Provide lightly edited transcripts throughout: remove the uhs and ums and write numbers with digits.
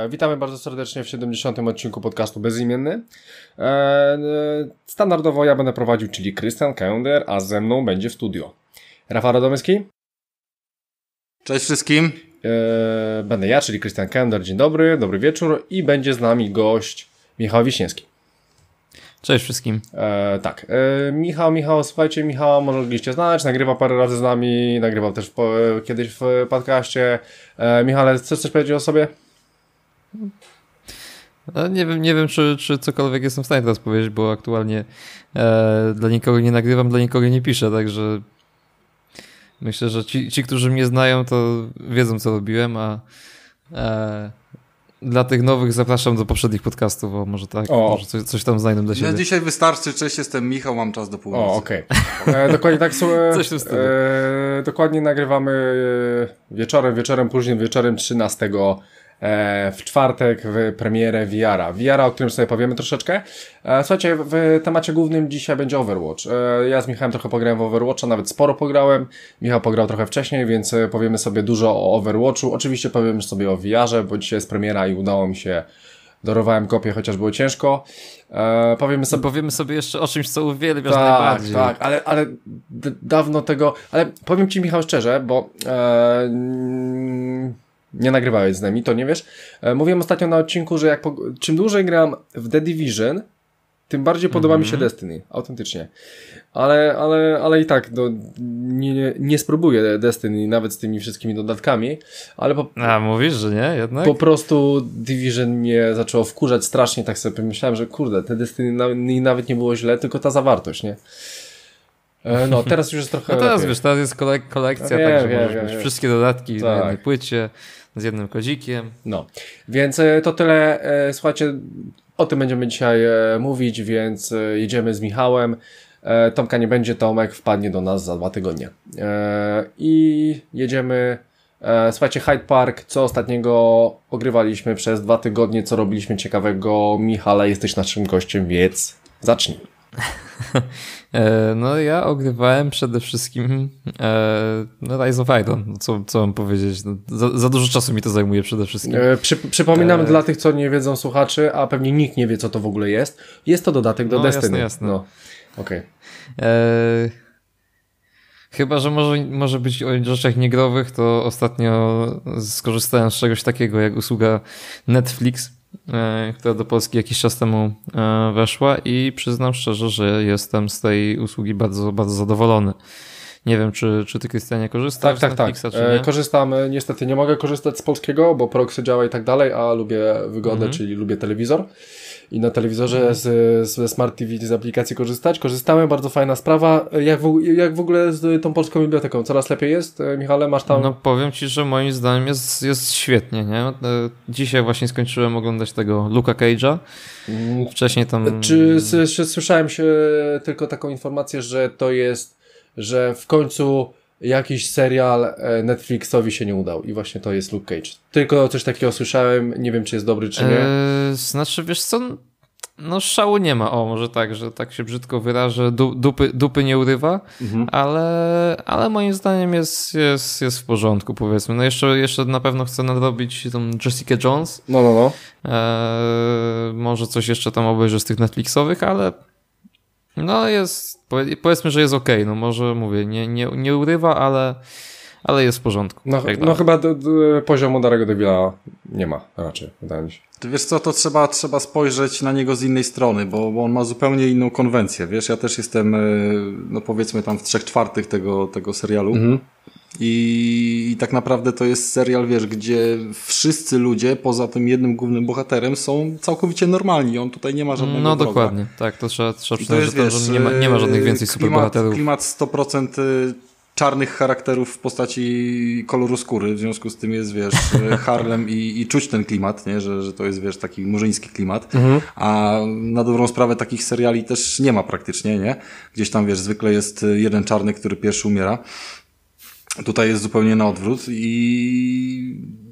Witamy bardzo serdecznie w 70. odcinku podcastu Bezimienny. Standardowo ja będę prowadził, czyli Krystian Kender, a ze mną będzie w studio Rafał Radomyski. Cześć wszystkim. Będę ja, czyli Krystian Kender. Dzień dobry, dobry wieczór. I będzie z nami gość Michał Wiśniewski. Cześć wszystkim. Michał, słuchajcie, Michał może mogliście znać, nagrywa parę razy z nami, nagrywał też kiedyś w podcaście. Michale, chcesz coś powiedzieć o sobie? Nie wiem czy cokolwiek jestem w stanie teraz powiedzieć, bo aktualnie dla nikogo nie nagrywam, dla nikogo nie piszę, także myślę, że ci którzy mnie znają, to wiedzą, co robiłem, a dla tych nowych zapraszam do poprzednich podcastów, bo może tak, może coś tam znajdę dla siebie. Ja dzisiaj wystarczy, cześć, jestem Michał, mam czas do północy. Okej. Dokładnie tak. Coś w tym stylu. Dokładnie nagrywamy wieczorem, późnym wieczorem 13 w czwartek w premierę VR-a, o którym sobie powiemy troszeczkę. Słuchajcie, w temacie głównym dzisiaj będzie Overwatch. Ja z Michałem trochę pograłem w Overwatcha, nawet sporo pograłem. Michał pograł trochę wcześniej, więc powiemy sobie dużo o Overwatchu. Oczywiście powiemy sobie o VR-ze, bo dzisiaj jest premiera i udało mi się, dorwałem kopię, chociaż było ciężko. Powiemy sobie jeszcze o czymś, co uwielbiasz najbardziej. Tak, ale dawno tego... Ale powiem Ci, Michał, szczerze, bo nie nagrywałeś z nami, to nie wiesz. Mówiłem ostatnio na odcinku, że czym dłużej gram w The Division, tym bardziej podoba mi się Destiny. Autentycznie. Ale i tak nie spróbuję Destiny nawet z tymi wszystkimi dodatkami, ale mówisz, że nie? Jednak? Po prostu Division mnie zaczęło wkurzać strasznie, tak sobie pomyślałem, że kurde, te Destiny nawet nie było źle, tylko ta zawartość, nie? No, teraz już jest trochę... No teraz wiesz, teraz jest kolekcja, także możesz mieć wszystkie dodatki na jednej płycie, z jednym kodzikiem. No, więc to tyle. Słuchajcie, o tym będziemy dzisiaj mówić, więc jedziemy z Michałem. Tomka nie będzie, Tomek wpadnie do nas za 2 tygodnie. I jedziemy... Słuchajcie, Hyde Park, co ostatniego ogrywaliśmy przez 2 tygodnie, co robiliśmy ciekawego. Michale, jesteś naszym gościem, więc zacznij. No ja ogrywałem przede wszystkim Rise of Iron. Co mam powiedzieć? Za dużo czasu mi to zajmuje przede wszystkim. Przypominam dla tych, co nie wiedzą słuchaczy, a pewnie nikt nie wie, co to w ogóle jest. Jest to dodatek do Destiny. Jasne. No, okej. Chyba, że może być o rzeczach niegrowych, to ostatnio skorzystałem z czegoś takiego jak usługa Netflix, która do Polski jakiś czas temu weszła i przyznam szczerze, że jestem z tej usługi bardzo, bardzo zadowolony. Nie wiem, czy ty, Krystianie, korzystasz z Netflixa, czy nie? Korzystam. Niestety nie mogę korzystać z polskiego, bo proxy działa i tak dalej, a lubię wygodę, czyli lubię telewizor. I na telewizorze ze Smart TV z aplikacji korzystamy, bardzo fajna sprawa. Jak w ogóle z tą polską biblioteką? Coraz lepiej jest? Michale, masz tam... No powiem Ci, że moim zdaniem jest świetnie, nie? Dzisiaj właśnie skończyłem oglądać tego Luka Cage'a. Wcześniej tam... Czy słyszałem się tylko taką informację, że to jest, że w końcu jakiś serial Netflixowi się nie udał i właśnie to jest Luke Cage. Tylko coś takiego słyszałem, nie wiem, czy jest dobry, czy nie. Znaczy, wiesz co, no szału nie ma, może tak, że tak się brzydko wyrażę, dupy nie urywa, ale moim zdaniem jest w porządku, powiedzmy. No jeszcze na pewno chcę nadrobić tą Jessica Jones. No. Może coś jeszcze tam obejrzę z tych Netflixowych, ale no powiedzmy, że jest okej. No może mówię, nie urywa, ale jest w porządku. No chyba poziomu Darego Devilla nie ma raczej, wydaje mi się. Ty wiesz co, to trzeba spojrzeć na niego z innej strony, bo on ma zupełnie inną konwencję, wiesz, ja też jestem, no powiedzmy tam w 3/4 tego serialu. I tak naprawdę to jest serial, wiesz, gdzie wszyscy ludzie, poza tym jednym głównym bohaterem, są całkowicie normalni. On tutaj nie ma żadnego No wroga. dokładnie, tak, to trzeba przyznać, że nie ma żadnych więcej superbohaterów. Klimat 100% czarnych charakterów w postaci koloru skóry, w związku z tym jest, wiesz, Harlem i czuć ten klimat, nie? Że to jest, wiesz, taki murzyński klimat, a na dobrą sprawę takich seriali też nie ma praktycznie, nie? Gdzieś tam, wiesz, zwykle jest jeden czarny, który pierwszy umiera. Tutaj jest zupełnie na odwrót i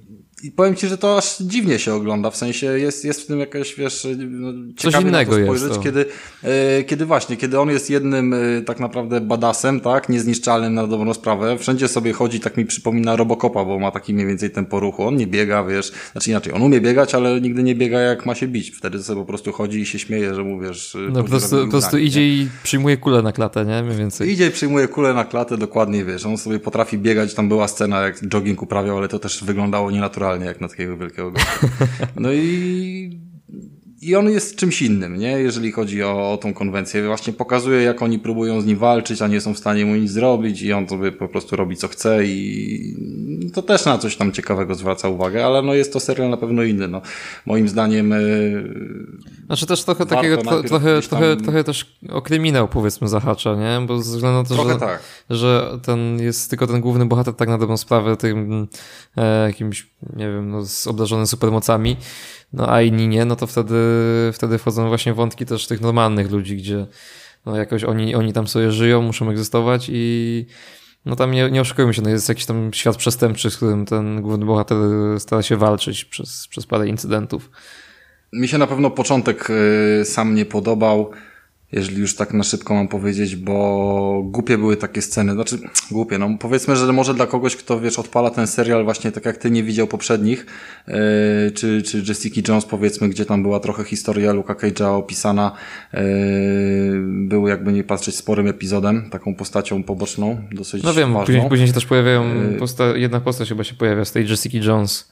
I powiem ci, że to aż dziwnie się ogląda, w sensie jest w tym jakaś, wiesz, coś ciekawie innego na to spojrzeć, jest kiedy on jest jednym tak naprawdę badasem, tak, niezniszczalnym na dobrą sprawę, wszędzie sobie chodzi, tak mi przypomina Robocopa, bo ma taki mniej więcej tempo ruchu, on nie biega, wiesz, znaczy inaczej, on umie biegać, ale nigdy nie biega jak ma się bić, wtedy sobie po prostu chodzi i się śmieje, że mu, wiesz, no po prostu idzie i przyjmuje kulę na klatę, nie? Mniej więcej. Idzie i przyjmuje kulę na klatę, dokładnie, wiesz, on sobie potrafi biegać, tam była scena, jak jogging uprawiał, ale to też wyglądało nienaturalnie, jak na takiego wielkiego gościa. No i on jest czymś innym, nie? Jeżeli chodzi o tą konwencję. Właśnie pokazuje, jak oni próbują z nim walczyć, a nie są w stanie mu nic zrobić i on sobie po prostu robi, co chce i to też na coś tam ciekawego zwraca uwagę, ale no jest to serial na pewno inny, no. Moim zdaniem znaczy też trochę takiego, trochę też o kryminał, powiedzmy, zahacza, nie? Bo ze względu na to, że ten jest tylko ten główny bohater tak na dobrą sprawę tym jakimś, nie wiem, no, obdarzonym supermocami, no a inni nie, no to wtedy wchodzą właśnie wątki też tych normalnych ludzi, gdzie no jakoś oni tam sobie żyją, muszą egzystować i no tam nie oszukujmy się, no jest jakiś tam świat przestępczy, z którym ten główny bohater stara się walczyć przez parę incydentów. Mi się na pewno początek sam nie podobał, jeżeli już tak na szybko mam powiedzieć, bo głupie były takie sceny, znaczy głupie, no powiedzmy, że może dla kogoś, kto wiesz, odpala ten serial właśnie tak jak ty nie widział poprzednich, czy Jessica Jones powiedzmy, gdzie tam była trochę historia Luke'a Cage'a opisana, był jakby nie patrzeć sporym epizodem, taką postacią poboczną, dosyć no wiem, ważną. Później się też pojawiają, jedna postać chyba się pojawia z tej Jessica Jones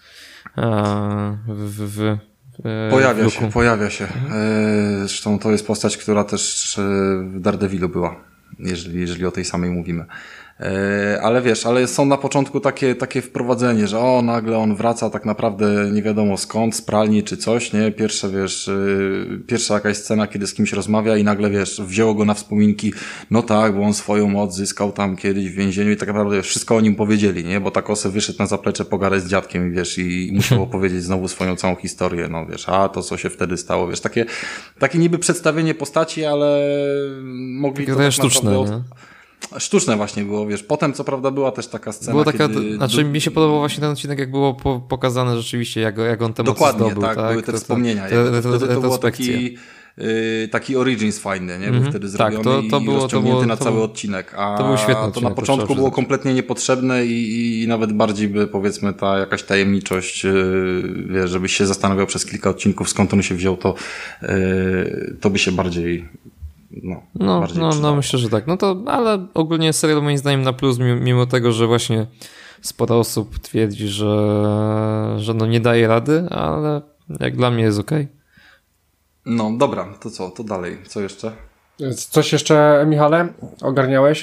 Pojawia się. Zresztą to jest postać, która też w Daredevilu była, jeżeli o tej samej mówimy. Ale wiesz, ale są na początku takie wprowadzenie, że nagle on wraca tak naprawdę nie wiadomo skąd, z pralni czy coś, nie? Pierwsza jakaś scena, kiedy z kimś rozmawia i nagle, wiesz, wzięło go na wspominki, no tak, bo on swoją moc zyskał tam kiedyś w więzieniu i tak naprawdę wiesz, wszystko o nim powiedzieli, nie? Bo tak Ose wyszedł na zaplecze pogadać z dziadkiem, wiesz, i musiał opowiedzieć znowu swoją całą historię, no wiesz, to co się wtedy stało, wiesz, takie niby przedstawienie postaci, ale mogli to tak sztuczne, naprawdę sztuczne właśnie było, wiesz. Potem, co prawda, była też taka scena, było taka, znaczy mi się podobał właśnie ten odcinek, jak było pokazane rzeczywiście, jak on te mocy zdobył. Tak, były te wspomnienia. To było taki Origins fajny, nie? Był wtedy zrobiony i rozciągnięty na cały odcinek. A to był świetny odcinek, to na początku było kompletnie niepotrzebne i nawet bardziej by, powiedzmy, ta jakaś tajemniczość, wiesz, żebyś się zastanawiał przez kilka odcinków, skąd on się wziął, to by się bardziej... No myślę, że tak. No to, ale ogólnie serial moim zdaniem na plus, mimo tego, że właśnie sporo osób twierdzi, że no nie daje rady, ale jak dla mnie jest okej. No dobra, to co? To dalej. Co jeszcze? Coś jeszcze, Michale? Ogarniałeś?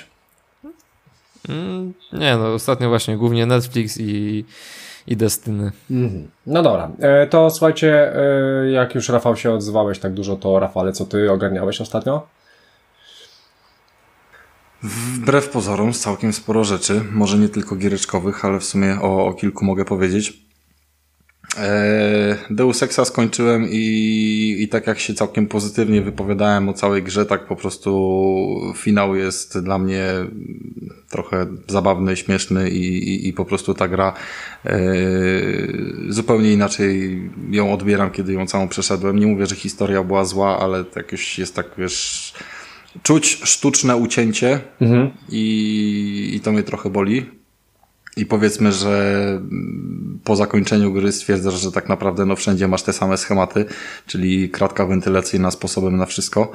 Nie, no ostatnio właśnie głównie Netflix i Destiny. No dobra, to słuchajcie, jak już Rafał się odzywałeś tak dużo, to Rafale, co ty ogarniałeś ostatnio? Wbrew pozorom całkiem sporo rzeczy, może nie tylko giereczkowych, ale w sumie o kilku mogę powiedzieć. Deus Exa skończyłem i tak jak się całkiem pozytywnie wypowiadałem o całej grze, tak po prostu finał jest dla mnie trochę zabawny, śmieszny i po prostu ta gra zupełnie inaczej ją odbieram, kiedy ją całą przeszedłem. Nie mówię, że historia była zła, ale jakoś jest tak, wiesz, czuć sztuczne ucięcie i to mnie trochę boli. I powiedzmy, że po zakończeniu gry stwierdzasz, że tak naprawdę no wszędzie masz te same schematy, czyli kratka wentylacyjna sposobem na wszystko.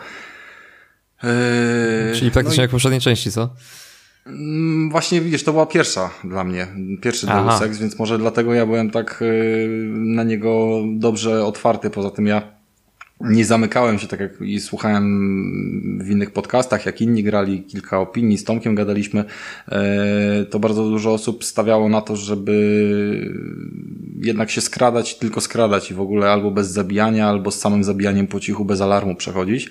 Czyli praktycznie jak w poprzedniej części, co? Właśnie widzisz, to była pierwsza dla mnie, pierwszy Deus Ex, więc może dlatego ja byłem tak na niego dobrze otwarty. Poza tym ja nie zamykałem się, tak jak i słuchałem w innych podcastach, jak inni grali, kilka opinii, z Tomkiem gadaliśmy, to bardzo dużo osób stawiało na to, żeby jednak się skradać, tylko skradać i w ogóle albo bez zabijania, albo z samym zabijaniem po cichu, bez alarmu przechodzić.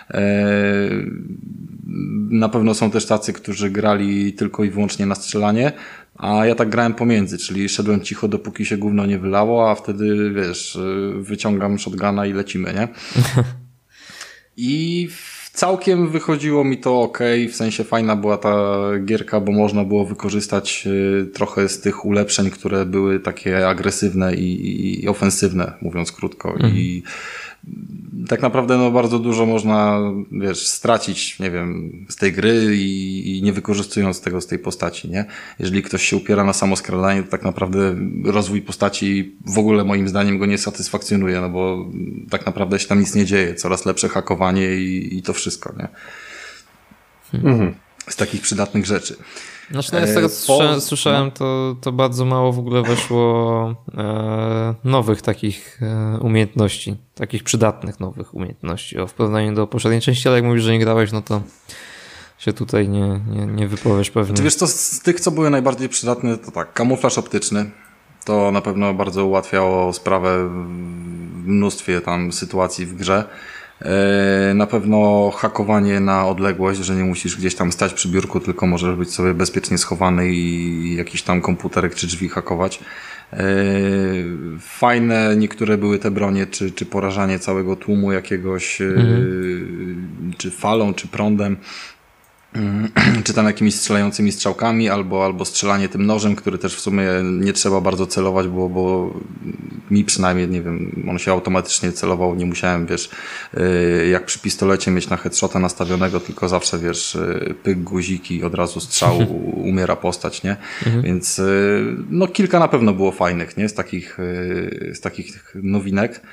Na pewno są też tacy, którzy grali tylko i wyłącznie na strzelanie, a ja tak grałem pomiędzy, czyli szedłem cicho, dopóki się gówno nie wylało, a wtedy, wiesz, wyciągam shotguna i lecimy, nie? I w Całkiem wychodziło mi to okej, w sensie fajna była ta gierka, bo można było wykorzystać trochę z tych ulepszeń, które były takie agresywne i ofensywne, mówiąc krótko. I tak naprawdę no bardzo dużo można, wiesz, stracić, nie wiem, z tej gry i nie wykorzystując tego z tej postaci, nie? Jeżeli ktoś się upiera na samoskrolanie, to tak naprawdę rozwój postaci w ogóle moim zdaniem go nie satysfakcjonuje, no bo tak naprawdę się tam nic nie dzieje. Coraz lepsze hakowanie i to wszystko, nie? Z takich przydatnych rzeczy. Znaczy, no, z tego co słyszałem, to bardzo mało w ogóle weszło nowych takich umiejętności, takich przydatnych nowych umiejętności. W porównaniu do poprzedniej części, ale jak mówisz, że nie grałeś, no to się tutaj nie wypowiesz pewnie. Czy wiesz co, z tych, co były najbardziej przydatne, to tak, kamuflaż optyczny. To na pewno bardzo ułatwiało sprawę w mnóstwie tam sytuacji w grze. Na pewno hakowanie na odległość, że nie musisz gdzieś tam stać przy biurku, tylko możesz być sobie bezpiecznie schowany i jakiś tam komputerek czy drzwi hakować. Fajne niektóre były te bronie, czy porażanie całego tłumu jakiegoś, czy falą, czy prądem. Czy tam jakimiś strzelającymi strzałkami, albo strzelanie tym nożem, który też w sumie nie trzeba bardzo celować, bo mi przynajmniej, nie wiem, on się automatycznie celował, nie musiałem, wiesz, jak przy pistolecie mieć na headshota nastawionego, tylko zawsze, wiesz, pyk, guziki, od razu strzał, umiera postać, nie? Więc no kilka na pewno było fajnych, nie? Z takich nowinek.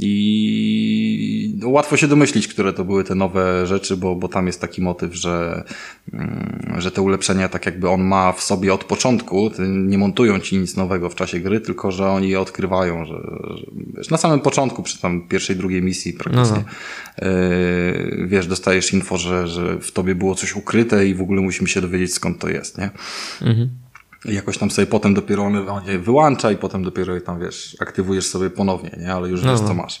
I łatwo się domyślić, które to były te nowe rzeczy, bo tam jest taki motyw, że te ulepszenia tak jakby on ma w sobie od początku, nie montują ci nic nowego w czasie gry, tylko że oni je odkrywają, że wiesz, na samym początku, przy tam pierwszej, drugiej misji praktycznie, wiesz, dostajesz info, że w tobie było coś ukryte i w ogóle musimy się dowiedzieć, skąd to jest, nie? I jakoś tam sobie potem dopiero on je wyłącza i potem dopiero je tam, wiesz, aktywujesz sobie ponownie, nie? Ale już wiesz, co masz.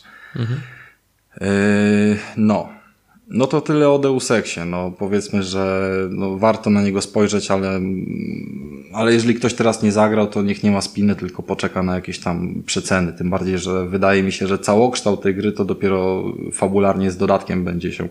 No to tyle o Deus Exie. No powiedzmy, że no, warto na niego spojrzeć, ale jeżeli ktoś teraz nie zagrał, to niech nie ma spiny, tylko poczeka na jakieś tam przeceny. Tym bardziej, że wydaje mi się, że całokształt tej gry to dopiero fabularnie z dodatkiem będzie się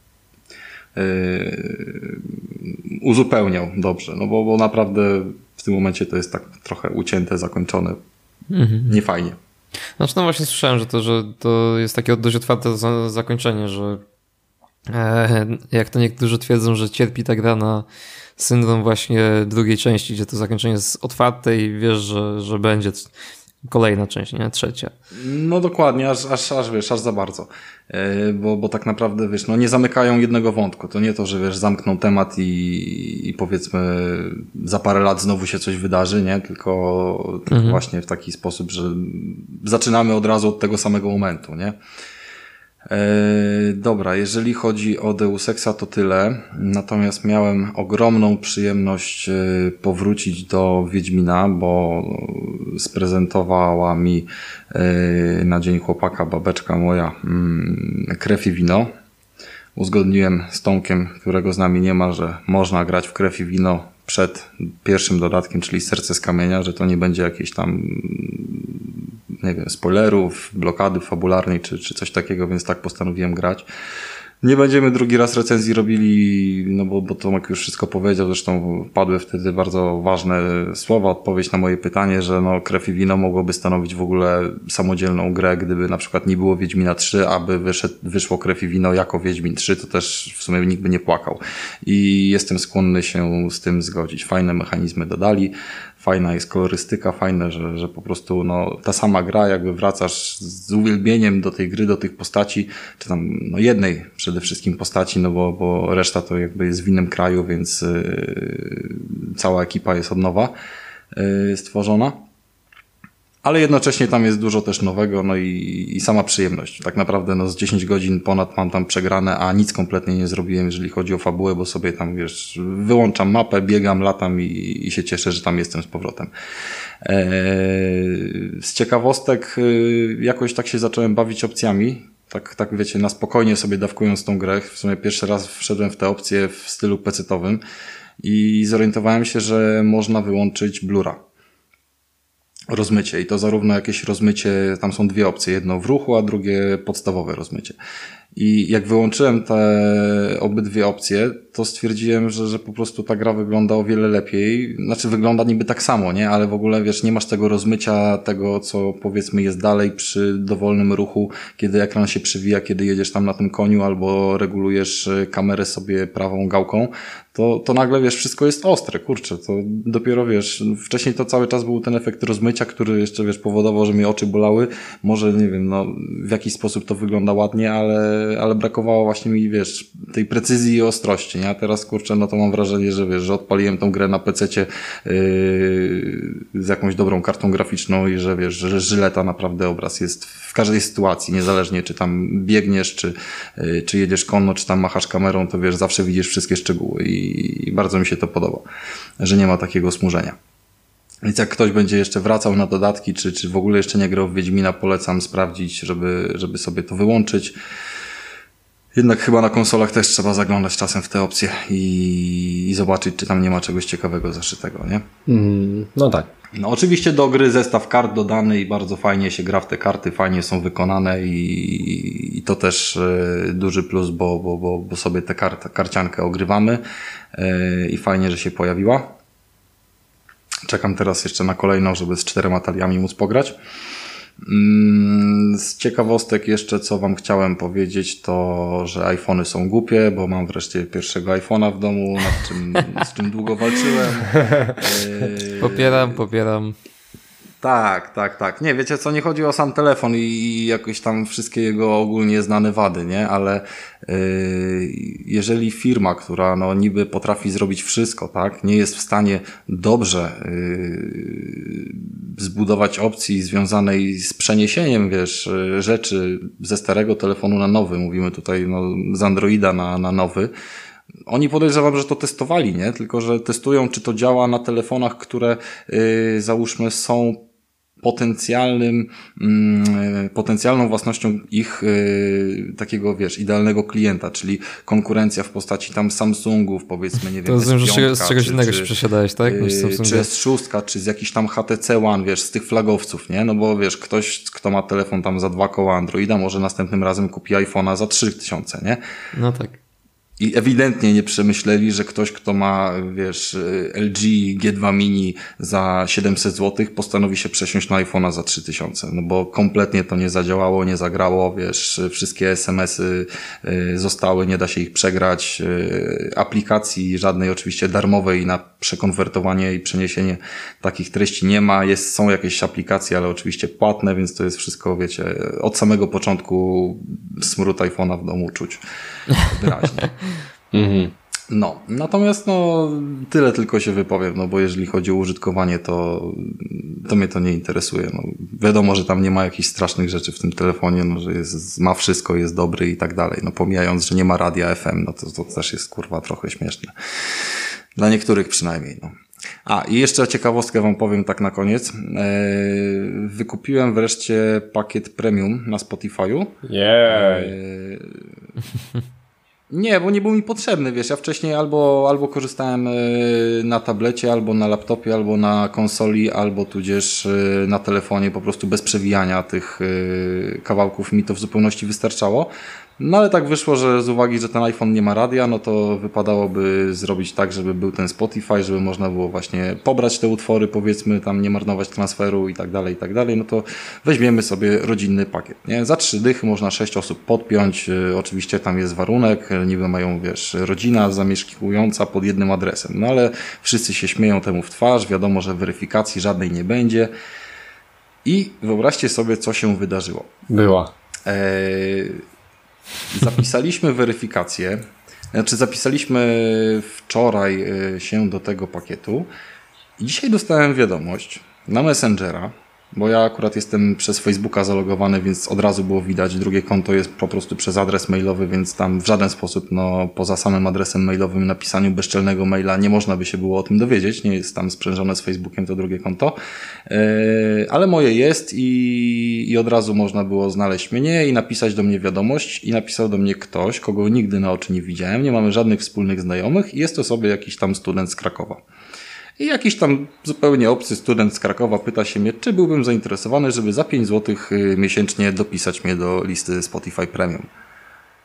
uzupełniał dobrze. No bo naprawdę w tym momencie to jest tak trochę ucięte, zakończone. Niefajnie. Znaczy, no właśnie słyszałem, że to jest takie dość otwarte zakończenie, że jak to niektórzy twierdzą, że cierpi ta gra na syndrom właśnie drugiej części, gdzie to zakończenie jest otwarte i wiesz, że będzie kolejna część, nie? Trzecia. No dokładnie, aż wiesz, aż za bardzo. Bo tak naprawdę, wiesz, no nie zamykają jednego wątku. To nie to, że wiesz, zamkną temat i powiedzmy za parę lat znowu się coś wydarzy, nie? Tylko właśnie w taki sposób, że zaczynamy od razu od tego samego momentu, nie? Dobra, jeżeli chodzi o Deus Exa, to tyle. Natomiast miałem ogromną przyjemność powrócić do Wiedźmina, bo sprezentowała mi na Dzień Chłopaka babeczka moja Krew i Wino. Uzgodniłem z Tomkiem, którego z nami nie ma, że można grać w Krew i Wino przed pierwszym dodatkiem, czyli Serce z Kamienia, że to nie będzie jakieś tam, nie wiem, spoilerów, blokady fabularnej czy coś takiego, więc tak postanowiłem grać. Nie będziemy drugi raz recenzji robili, no bo Tomek już wszystko powiedział, zresztą padły wtedy bardzo ważne słowa, odpowiedź na moje pytanie, że no Krew i Wino mogłoby stanowić w ogóle samodzielną grę, gdyby na przykład nie było Wiedźmina 3, aby wyszło Krew i Wino jako Wiedźmin 3, to też w sumie nikt by nie płakał. I jestem skłonny się z tym zgodzić. Fajne mechanizmy dodali, fajna jest kolorystyka, fajne, że po prostu no, ta sama gra, jakby wracasz z uwielbieniem do tej gry, do tych postaci, czy tam no, jednej przede wszystkim postaci, no bo reszta to jakby jest w innym kraju, więc cała ekipa jest od nowa stworzona. Ale jednocześnie tam jest dużo też nowego, no i sama przyjemność. Tak naprawdę no z 10 godzin ponad mam tam przegrane, a nic kompletnie nie zrobiłem, jeżeli chodzi o fabułę, bo sobie tam, wiesz, wyłączam mapę, biegam, latam i się cieszę, że tam jestem z powrotem. Z ciekawostek jakoś tak się zacząłem bawić opcjami. Tak wiecie, na spokojnie sobie dawkując tą grę. W sumie pierwszy raz wszedłem w te opcje w stylu pecetowym i zorientowałem się, że można wyłączyć blura. Rozmycie i to zarówno jakieś rozmycie, tam są dwie opcje, jedno w ruchu, a drugie podstawowe rozmycie. I jak wyłączyłem te obydwie opcje, to stwierdziłem, że po prostu ta gra wygląda o wiele lepiej. Znaczy wygląda niby tak samo, nie? Ale w ogóle wiesz, nie masz tego rozmycia, tego co powiedzmy jest dalej przy dowolnym ruchu, kiedy ekran się przywija, kiedy jedziesz tam na tym koniu albo regulujesz kamerę sobie prawą gałką, to nagle wiesz, wszystko jest ostre, kurczę, to dopiero wiesz, wcześniej to cały czas był ten efekt rozmycia, który jeszcze wiesz, powodował, że mnie oczy bolały. Może nie wiem, no w jakiś sposób to wygląda ładnie, ale brakowało właśnie mi, wiesz, tej precyzji i ostrości, nie? A teraz, kurczę, no to mam wrażenie, że wiesz, że odpaliłem tą grę na PC-cie z jakąś dobrą kartą graficzną i że wiesz, że żyleta naprawdę obraz jest w każdej sytuacji, niezależnie czy tam biegniesz, czy jedziesz konno, czy tam machasz kamerą, to wiesz, zawsze widzisz wszystkie szczegóły i bardzo mi się to podoba, że nie ma takiego smużenia. Więc jak ktoś będzie jeszcze wracał na dodatki, czy w ogóle jeszcze nie grał w Wiedźmina, polecam sprawdzić, żeby sobie to wyłączyć. Jednak chyba na konsolach też trzeba zaglądać czasem w te opcje i zobaczyć, czy tam nie ma czegoś ciekawego zaszytego, nie? No tak. No oczywiście do gry zestaw kart dodany i bardzo fajnie się gra w te karty, fajnie są wykonane i to też duży plus, bo sobie tę karciankę ogrywamy i fajnie, że się pojawiła. Czekam teraz jeszcze na kolejną, żeby z 4 taliami móc pograć. Z ciekawostek jeszcze, co wam chciałem powiedzieć, to, że iPhony są głupie, bo mam wreszcie pierwszego iPhone'a w domu, z czym długo walczyłem. Popieram. Tak. Nie, wiecie co, nie chodzi o sam telefon i jakoś tam wszystkie jego ogólnie znane wady, nie? Ale jeżeli firma, która no niby potrafi zrobić wszystko, tak, nie jest w stanie dobrze zbudować opcji związanej z przeniesieniem, wiesz, rzeczy ze starego telefonu na nowy, mówimy tutaj no, z Androida na nowy, oni podejrzewam, że to testowali, nie? Tylko że testują, czy to działa na telefonach, które załóżmy są potencjalną własnością ich takiego, wiesz, idealnego klienta, czyli konkurencja w postaci tam Samsungów, powiedzmy, nie wiem, to rozumiem, że z czegoś innego czy się przesiadałeś, tak? Czy S6, czy z jakichś tam HTC One, wiesz, z tych flagowców, nie? No bo wiesz, ktoś, kto ma telefon tam za 2 koła Androida, może następnym razem kupi iPhone'a za 3000, nie? No tak. I ewidentnie nie przemyśleli, że ktoś, kto ma, wiesz, LG G2 Mini za 700 zł, postanowi się przesiąść na iPhone'a za 3000. No bo kompletnie to nie zadziałało, nie zagrało, wiesz, wszystkie SMS-y zostały, nie da się ich przegrać. Aplikacji żadnej oczywiście darmowej na przekonwertowanie i przeniesienie takich treści nie ma. Są jakieś aplikacje, ale oczywiście płatne, więc to jest wszystko, wiecie, od samego początku smród iPhone'a w domu czuć wyraźnie. No, natomiast no tyle tylko się wypowiem, no bo jeżeli chodzi o użytkowanie, to mnie to nie interesuje. No, wiadomo, że tam nie ma jakichś strasznych rzeczy w tym telefonie, no, że ma wszystko, jest dobry i tak dalej. No pomijając, że nie ma radia FM, no to też jest kurwa trochę śmieszne. Dla niektórych przynajmniej, no. A, i jeszcze ciekawostkę wam powiem tak na koniec. Wykupiłem wreszcie pakiet premium na Spotify'u. Nie, bo nie był mi potrzebny, wiesz, ja wcześniej albo korzystałem na tablecie, albo na laptopie, albo na konsoli, albo tudzież na telefonie, po prostu bez przewijania tych kawałków mi to w zupełności wystarczało. No ale tak wyszło, że z uwagi, że ten iPhone nie ma radia, no to wypadałoby zrobić tak, żeby był ten Spotify, żeby można było właśnie pobrać te utwory, powiedzmy, tam nie marnować transferu i tak dalej, no to weźmiemy sobie rodzinny pakiet, nie? Za 3 dychy można 6 osób podpiąć, oczywiście tam jest warunek, niby mają, wiesz, rodzina zamieszkująca pod jednym adresem, no ale wszyscy się śmieją temu w twarz, wiadomo, że weryfikacji żadnej nie będzie i wyobraźcie sobie, co się wydarzyło. Była. Zapisaliśmy weryfikację, zapisaliśmy wczoraj się do tego pakietu i dzisiaj dostałem wiadomość na Messengera, bo ja akurat jestem przez Facebooka zalogowany, więc od razu było widać, drugie konto jest po prostu przez adres mailowy, więc tam w żaden sposób, no poza samym adresem mailowym, napisaniu bezczelnego maila nie można by się było o tym dowiedzieć, nie jest tam sprzężone z Facebookiem to drugie konto, ale moje jest i od razu można było znaleźć mnie i napisać do mnie wiadomość i napisał do mnie ktoś, kogo nigdy na oczy nie widziałem, nie mamy żadnych wspólnych znajomych i jest to sobie jakiś tam student z Krakowa. I jakiś tam zupełnie obcy student z Krakowa pyta się mnie, czy byłbym zainteresowany, żeby za 5 zł miesięcznie dopisać mnie do listy Spotify Premium.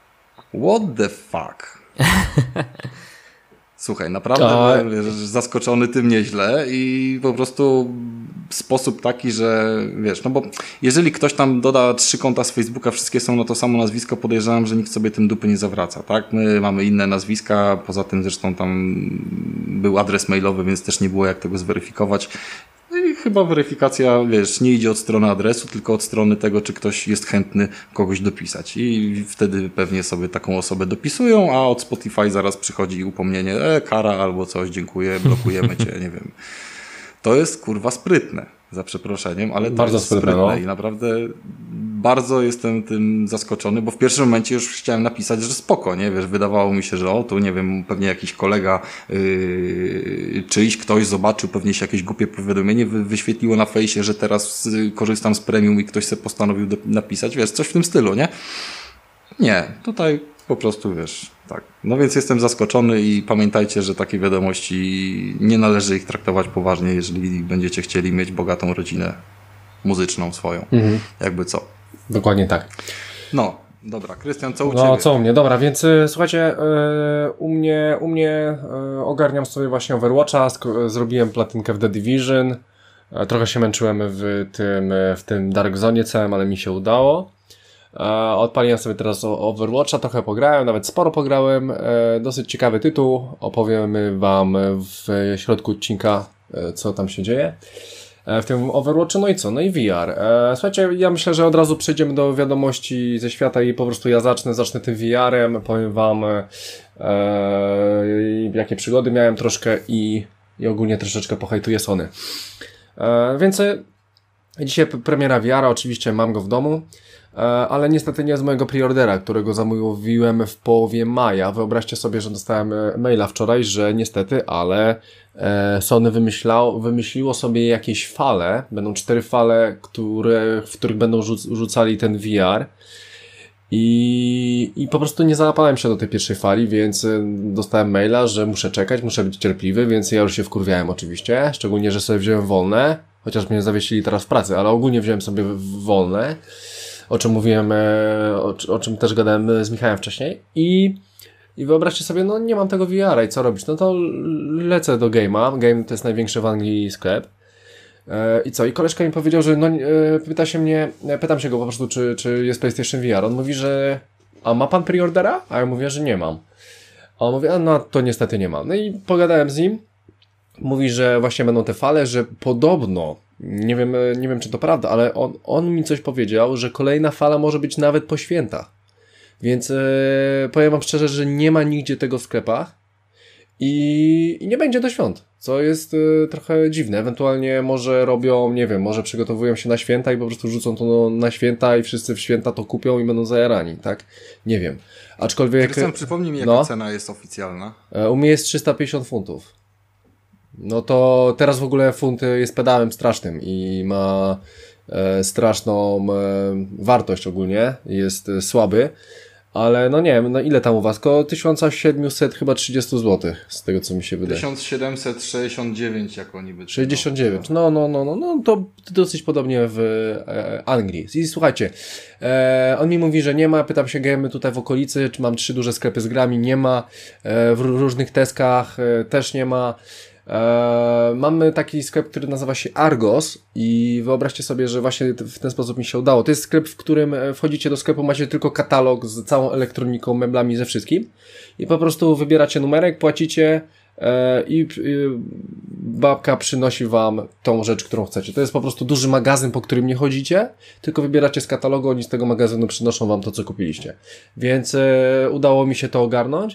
What the fuck? Słuchaj, naprawdę byłem zaskoczony tym nieźle i po prostu sposób taki, że wiesz, no bo jeżeli ktoś tam doda 3 konta z Facebooka, wszystkie są na to samo nazwisko, podejrzewam, że nikt sobie tym dupy nie zawraca, tak? My mamy inne nazwiska, poza tym zresztą tam był adres mailowy, więc też nie było jak tego zweryfikować. I chyba weryfikacja, wiesz, nie idzie od strony adresu, tylko od strony tego, czy ktoś jest chętny kogoś dopisać. I wtedy pewnie sobie taką osobę dopisują, a od Spotify zaraz przychodzi upomnienie, kara albo coś, dziękuję, blokujemy cię, nie wiem. To jest kurwa sprytne, za przeproszeniem, ale to bardzo jest sprytne no. i naprawdę bardzo jestem tym zaskoczony, bo w pierwszym momencie już chciałem napisać, że spoko, nie? Wiesz, wydawało mi się, że tu nie wiem, pewnie jakiś kolega czyjś, ktoś zobaczył, pewnie się jakieś głupie powiadomienie wyświetliło na fejsie, że teraz korzystam z premium i ktoś sobie postanowił napisać, wiesz, coś w tym stylu, nie? Nie, tutaj po prostu, wiesz, tak. No więc jestem zaskoczony i pamiętajcie, że takie wiadomości nie należy ich traktować poważnie, jeżeli będziecie chcieli mieć bogatą rodzinę muzyczną swoją. Jakby co. Dokładnie tak. No, dobra. Krystian, co u Ciebie? No, co u mnie? Dobra, więc słuchajcie, u mnie ogarniam sobie właśnie Overwatcha, zrobiłem platynkę w The Division, trochę się męczyłem w tym Dark Zone całym, ale mi się udało. Odpaliłem sobie teraz Overwatcha, trochę pograłem, nawet sporo pograłem, dosyć ciekawy tytuł, opowiemy wam w środku odcinka, co tam się dzieje w tym Overwatchu, no i co, no i VR. Słuchajcie, ja myślę, że od razu przejdziemy do wiadomości ze świata i po prostu ja zacznę tym VR-em, powiem wam jakie przygody miałem troszkę i ogólnie troszeczkę pohajtuję Sony. Więc dzisiaj premiera VR-a, oczywiście mam go w domu, ale niestety nie z mojego preordera, którego zamówiłem w połowie maja. Wyobraźcie sobie, że dostałem maila wczoraj, że niestety, ale Sony wymyśliło sobie jakieś fale, będą 4 fale, w których będą rzucali ten VR i po prostu nie załapałem się do tej pierwszej fali, więc dostałem maila, że muszę czekać, muszę być cierpliwy, więc ja już się wkurwiałem oczywiście, szczególnie, że sobie wziąłem wolne, chociaż mnie zawiesili teraz w pracy, ale ogólnie wziąłem sobie wolne, o czym mówiłem, o czym też gadałem z Michałem wcześniej i wyobraźcie sobie, no nie mam tego VR-a i co robić? No to lecę do Game'a. Game to jest największy w Anglii sklep. I co? I koleżka mi powiedział, że pytam się go po prostu, czy jest PlayStation VR. On mówi, że a ma pan preordera? A ja mówię, że nie mam. A on mówi, no to niestety nie mam. No i pogadałem z nim. Mówi, że właśnie będą te fale, że podobno, nie wiem czy to prawda, ale on mi coś powiedział, że kolejna fala może być nawet po świętach. Więc powiem wam szczerze, że nie ma nigdzie tego w sklepach i nie będzie do świąt, co jest trochę dziwne. Ewentualnie może robią, nie wiem, może przygotowują się na święta i po prostu rzucą to na święta i wszyscy w święta to kupią i będą zajarani, tak? Nie wiem. Aczkolwiek... Krystian, przypomnij mi, jaka cena jest oficjalna. U mnie jest 350 funtów. No to teraz w ogóle funt jest pedałem strasznym i ma straszną wartość ogólnie, jest słaby, ale no nie wiem, no ile tam u was? Koło 1700 chyba 30 zł, z tego co mi się wydaje. 1769 jak oni by. 69, no to dosyć podobnie w Anglii. I słuchajcie, on mi mówi, że nie ma, pytam się gemy tutaj w okolicy, czy mam 3 duże sklepy z grami, nie ma, w różnych Teskach też nie ma. Mamy taki sklep, który nazywa się Argos i wyobraźcie sobie, że właśnie w ten sposób mi się udało. To jest sklep, w którym wchodzicie do sklepu, macie tylko katalog z całą elektroniką, meblami, ze wszystkim i po prostu wybieracie numerek, płacicie i babka przynosi wam tą rzecz, którą chcecie. To jest po prostu duży magazyn, po którym nie chodzicie, tylko wybieracie z katalogu, oni z tego magazynu przynoszą wam to, co kupiliście. Więc udało mi się to ogarnąć.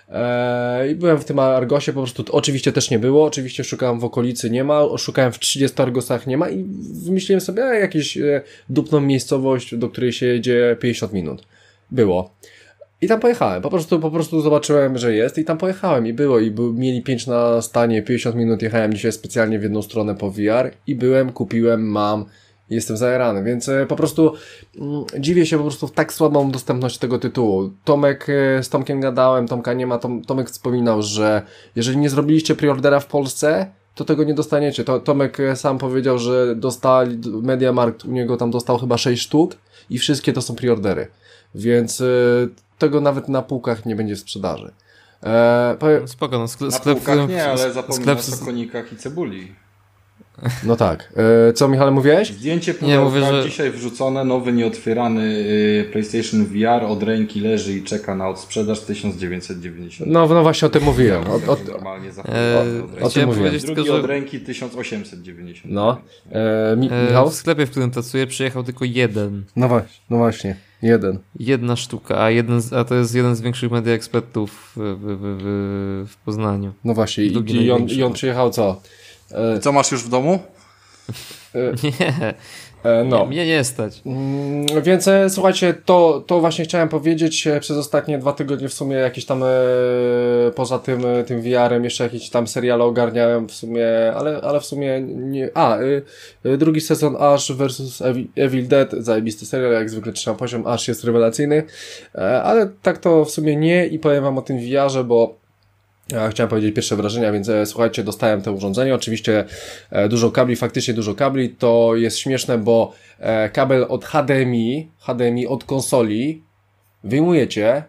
I byłem w tym Argosie, po prostu oczywiście też nie było, oczywiście szukałem w okolicy, nie ma, szukałem w 30 Argosach, nie ma i wymyśliłem sobie jakieś dupną miejscowość, do której się jedzie 50 minut. Było. I tam pojechałem, po prostu zobaczyłem, że jest i tam pojechałem i było mieli 5 na stanie, 50 minut jechałem dzisiaj specjalnie w jedną stronę po VR i kupiłem, mam, jestem zajarany, więc po prostu dziwię się po prostu w tak słabą dostępność tego tytułu. Z Tomkiem gadałem, Tomka nie ma, Tomek wspominał, że jeżeli nie zrobiliście preordera w Polsce, to tego nie dostaniecie. Tomek sam powiedział, że MediaMarkt u niego tam dostał chyba 6 sztuk i wszystkie to są preordery. Więc tego nawet na półkach nie będzie w sprzedaży. Spoko, no na półkach nie, ale zapominasz o konikach i cebuli. No tak. Co, Michale, mówiłeś? Zdjęcie pudełka dzisiaj wrzucone, nowy, nieotwierany PlayStation VR od ręki leży i czeka na odsprzedaż 1990. No właśnie o tym mówiłem. Normalnie o tym mówiłem. Drugi od ręki 1890. No. Michał? W sklepie, w którym pracuję, przyjechał tylko jeden. No właśnie. Jeden. Jedna sztuka, a to jest jeden z większych media ekspertów w Poznaniu. No właśnie. I on przyjechał co? Co masz już w domu? Nie. No. Mnie nie stać. Więc słuchajcie, to właśnie chciałem powiedzieć. Przez ostatnie 2 tygodnie w sumie jakieś tam poza tym VR-em jeszcze jakieś tam seriale ogarniałem w sumie, ale w sumie nie. Drugi sezon Ash vs Evil Dead, zajebisty serial, jak zwykle trzymam poziom, Ash jest rewelacyjny, ale tak to w sumie nie i powiem wam o tym VR-ze, bo chciałem powiedzieć pierwsze wrażenia, więc słuchajcie, dostałem to urządzenie, oczywiście faktycznie dużo kabli, to jest śmieszne, bo kabel od HDMI od konsoli wyjmujecie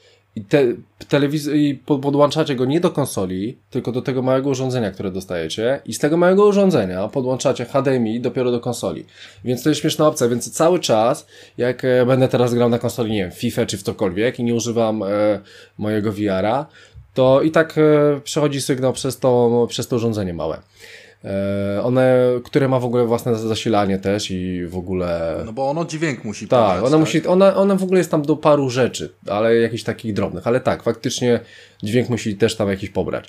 i podłączacie go nie do konsoli, tylko do tego małego urządzenia, które dostajecie i z tego małego urządzenia podłączacie HDMI dopiero do konsoli. Więc to jest śmieszna opcja, więc cały czas, jak będę teraz grał na konsoli, nie wiem, FIFA czy w cokolwiek i nie używam mojego VR-a, to i tak przechodzi sygnał przez to urządzenie małe. Które ma w ogóle własne zasilanie też i w ogóle... No bo ono dźwięk musi tak, ona w ogóle jest tam do paru rzeczy, ale jakichś takich drobnych, ale tak, faktycznie dźwięk musi też tam jakiś pobrać.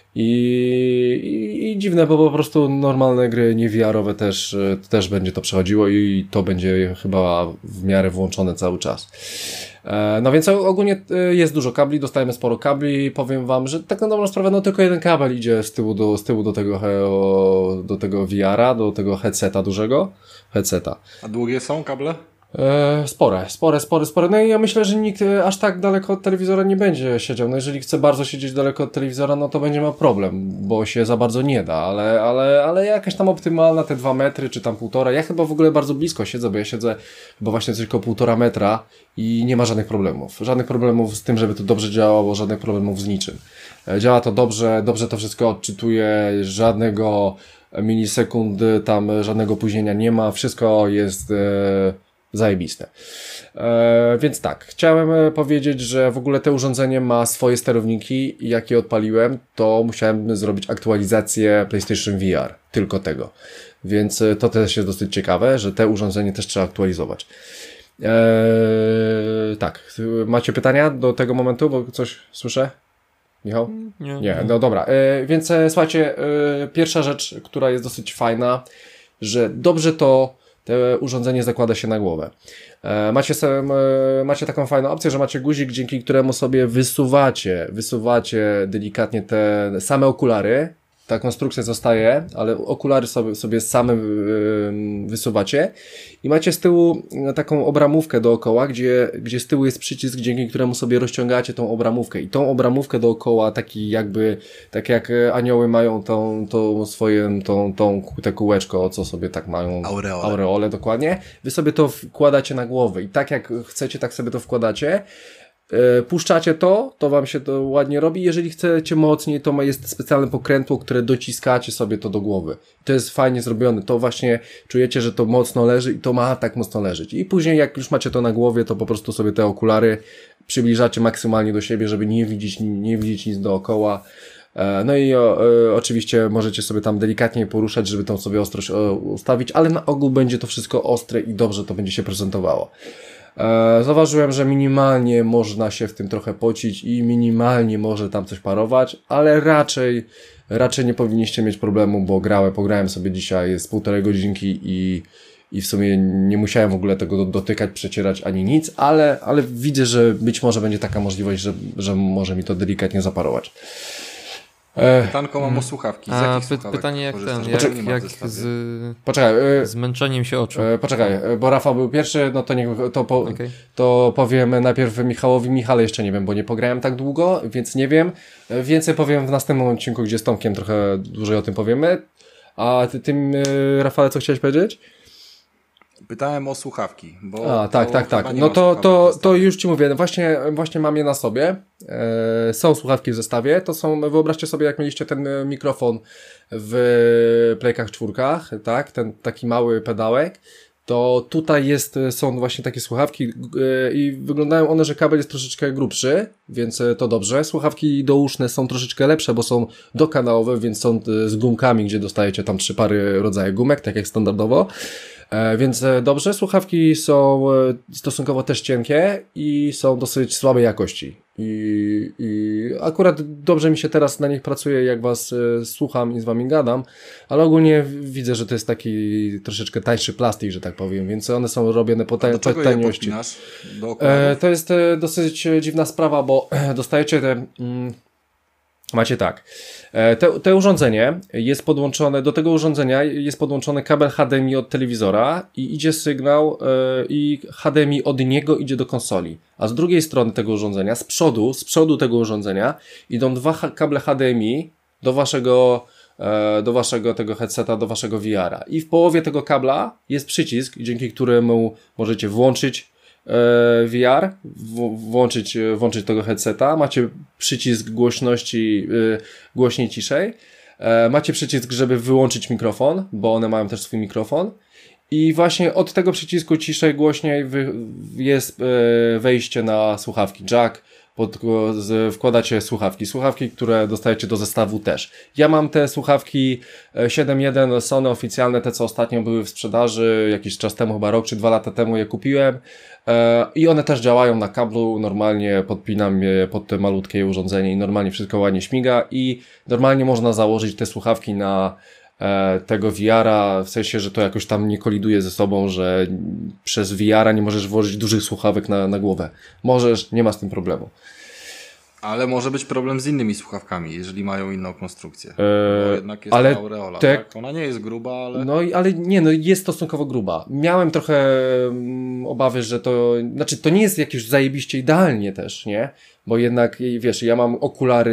I dziwne, bo po prostu normalne gry nie VR-owe też będzie to przechodziło i to będzie chyba w miarę włączone cały czas. No więc ogólnie jest dużo kabli, dostajemy sporo kabli, powiem wam, że tak na dobrą sprawę, no tylko jeden kabel idzie z tyłu do tego VR-a, do tego dużego headseta. A długie są kable? Spore. No i ja myślę, że nikt aż tak daleko od telewizora nie będzie siedział. No jeżeli chce bardzo siedzieć daleko od telewizora, no to będzie miał problem, bo się za bardzo nie da, ale jakaś tam optymalna, te 2 metry, czy tam 1,5. Ja chyba w ogóle bardzo blisko siedzę, bo ja siedzę chyba właśnie tylko 1,5 metra i nie ma żadnych problemów. Żadnych problemów z tym, żeby to dobrze działało, żadnych problemów z niczym. Działa to dobrze to wszystko odczytuje, żadnego milisekund, tam żadnego opóźnienia nie ma, wszystko jest zajebiste. Więc tak, chciałem powiedzieć, że w ogóle to urządzenie ma swoje sterowniki i jak je odpaliłem, to musiałem zrobić aktualizację PlayStation VR, tylko tego. Więc to też jest dosyć ciekawe, że te urządzenie też trzeba aktualizować. Tak, macie pytania do tego momentu, bo coś słyszę? Michał? Nie. No dobra, więc słuchajcie, pierwsza rzecz, która jest dosyć fajna, że dobrze to urządzenie zakłada się na głowę. Macie taką fajną opcję, że macie guzik, dzięki któremu sobie wysuwacie delikatnie te same okulary. Ta konstrukcja zostaje, ale okulary sobie same wysuwacie i macie z tyłu taką obramówkę dookoła, gdzie z tyłu jest przycisk, dzięki któremu sobie rozciągacie tą obramówkę i tą obramówkę dookoła, tak jak anioły mają te kółeczko, co sobie tak mają, aureole dokładnie, wy sobie to wkładacie na głowę i tak jak chcecie, tak sobie to wkładacie. Puszczacie to wam się to ładnie robi. Jeżeli chcecie mocniej, to jest specjalne pokrętło, które dociskacie sobie to do głowy. To jest fajnie zrobione. To właśnie czujecie, że to mocno leży i to ma tak mocno leżeć. I później jak już macie to na głowie, to po prostu sobie te okulary przybliżacie maksymalnie do siebie, żeby nie widzieć nic dookoła. No i oczywiście możecie sobie tam delikatnie poruszać, żeby tą sobie ostrość ustawić, ale na ogół będzie to wszystko ostre i dobrze to będzie się prezentowało. Zauważyłem, że minimalnie można się w tym trochę pocić i minimalnie może tam coś parować, ale raczej nie powinniście mieć problemu, bo pograłem sobie dzisiaj z 1,5 godzinki i w sumie nie musiałem w ogóle tego dotykać, przecierać ani nic, ale widzę, że być może będzie taka możliwość, że może mi to delikatnie zaparować. Pytanko mam o słuchawki. Z jakich słuchawek pytanie jak korzystasz? ten, Bo nie ma w jak zestawie. Poczekaj, zmęczeniem się oczu. poczekaj, bo Rafał był pierwszy, no to niech Okej. to powiem najpierw Michałowi. Michale jeszcze nie wiem, bo nie pograłem tak długo, więc nie wiem. Więcej powiem w następnym odcinku, gdzie z Tomkiem trochę dłużej o tym powiemy. A tym, Rafale, co chciałeś powiedzieć? Pytałem o słuchawki. Bo Tak. chyba nie No ma słuchawek w to zestawie. już ci mówię, no właśnie mam je na sobie. Są słuchawki w zestawie, to są, wyobraźcie sobie, jak mieliście ten mikrofon w Playkach 4, tak, ten taki mały pedałek, to tutaj są właśnie takie słuchawki i wyglądają one, że kabel jest troszeczkę grubszy, więc to dobrze. Słuchawki douszne są troszeczkę lepsze, bo są dokanałowe, więc są z gumkami, gdzie dostajecie tam 3 pary rodzaju gumek, tak jak standardowo. Więc dobrze, słuchawki są stosunkowo też cienkie i są dosyć słabej jakości. I akurat dobrze mi się teraz na nich pracuje, jak was słucham i z wami gadam, ale ogólnie widzę, że to jest taki troszeczkę tańszy plastik, że tak powiem, więc one są robione po Do czego je taniości. podpinasz? Do okularów? To jest dosyć dziwna sprawa, bo dostajecie te... Macie tak, te urządzenie jest podłączone, do tego urządzenia jest podłączony kabel HDMI od telewizora i idzie sygnał i HDMI od niego idzie do konsoli, a z drugiej strony tego urządzenia, z przodu tego urządzenia idą 2 kable HDMI do waszego tego headseta, do waszego VR-a i w połowie tego kabla jest przycisk, dzięki któremu możecie włączyć VR, włączyć tego headseta, macie przycisk głośności, głośniej, ciszej, macie przycisk, żeby wyłączyć mikrofon, bo one mają też swój mikrofon i właśnie od tego przycisku ciszej, głośniej jest wejście na słuchawki, jack, wkładacie słuchawki, które dostajecie do zestawu też. Ja mam te słuchawki 7.1 Sony oficjalne, te co ostatnio były w sprzedaży, jakiś czas temu, chyba rok czy 2 lata temu je kupiłem i one też działają na kablu, normalnie podpinam je pod te malutkie urządzenie i normalnie wszystko ładnie śmiga i normalnie można założyć te słuchawki na tego VR-a, w sensie, że to jakoś tam nie koliduje ze sobą, że przez VR-a nie możesz włożyć dużych słuchawek na głowę. Możesz, nie ma z tym problemu. Ale może być problem z innymi słuchawkami, jeżeli mają inną konstrukcję. Bo jednak jest ale aureola, te- tak? Ona nie jest gruba, ale... No ale nie, no jest stosunkowo gruba. Miałem trochę obawy, że to nie jest jakieś zajebiście idealnie też, nie? Bo jednak, wiesz, ja mam okulary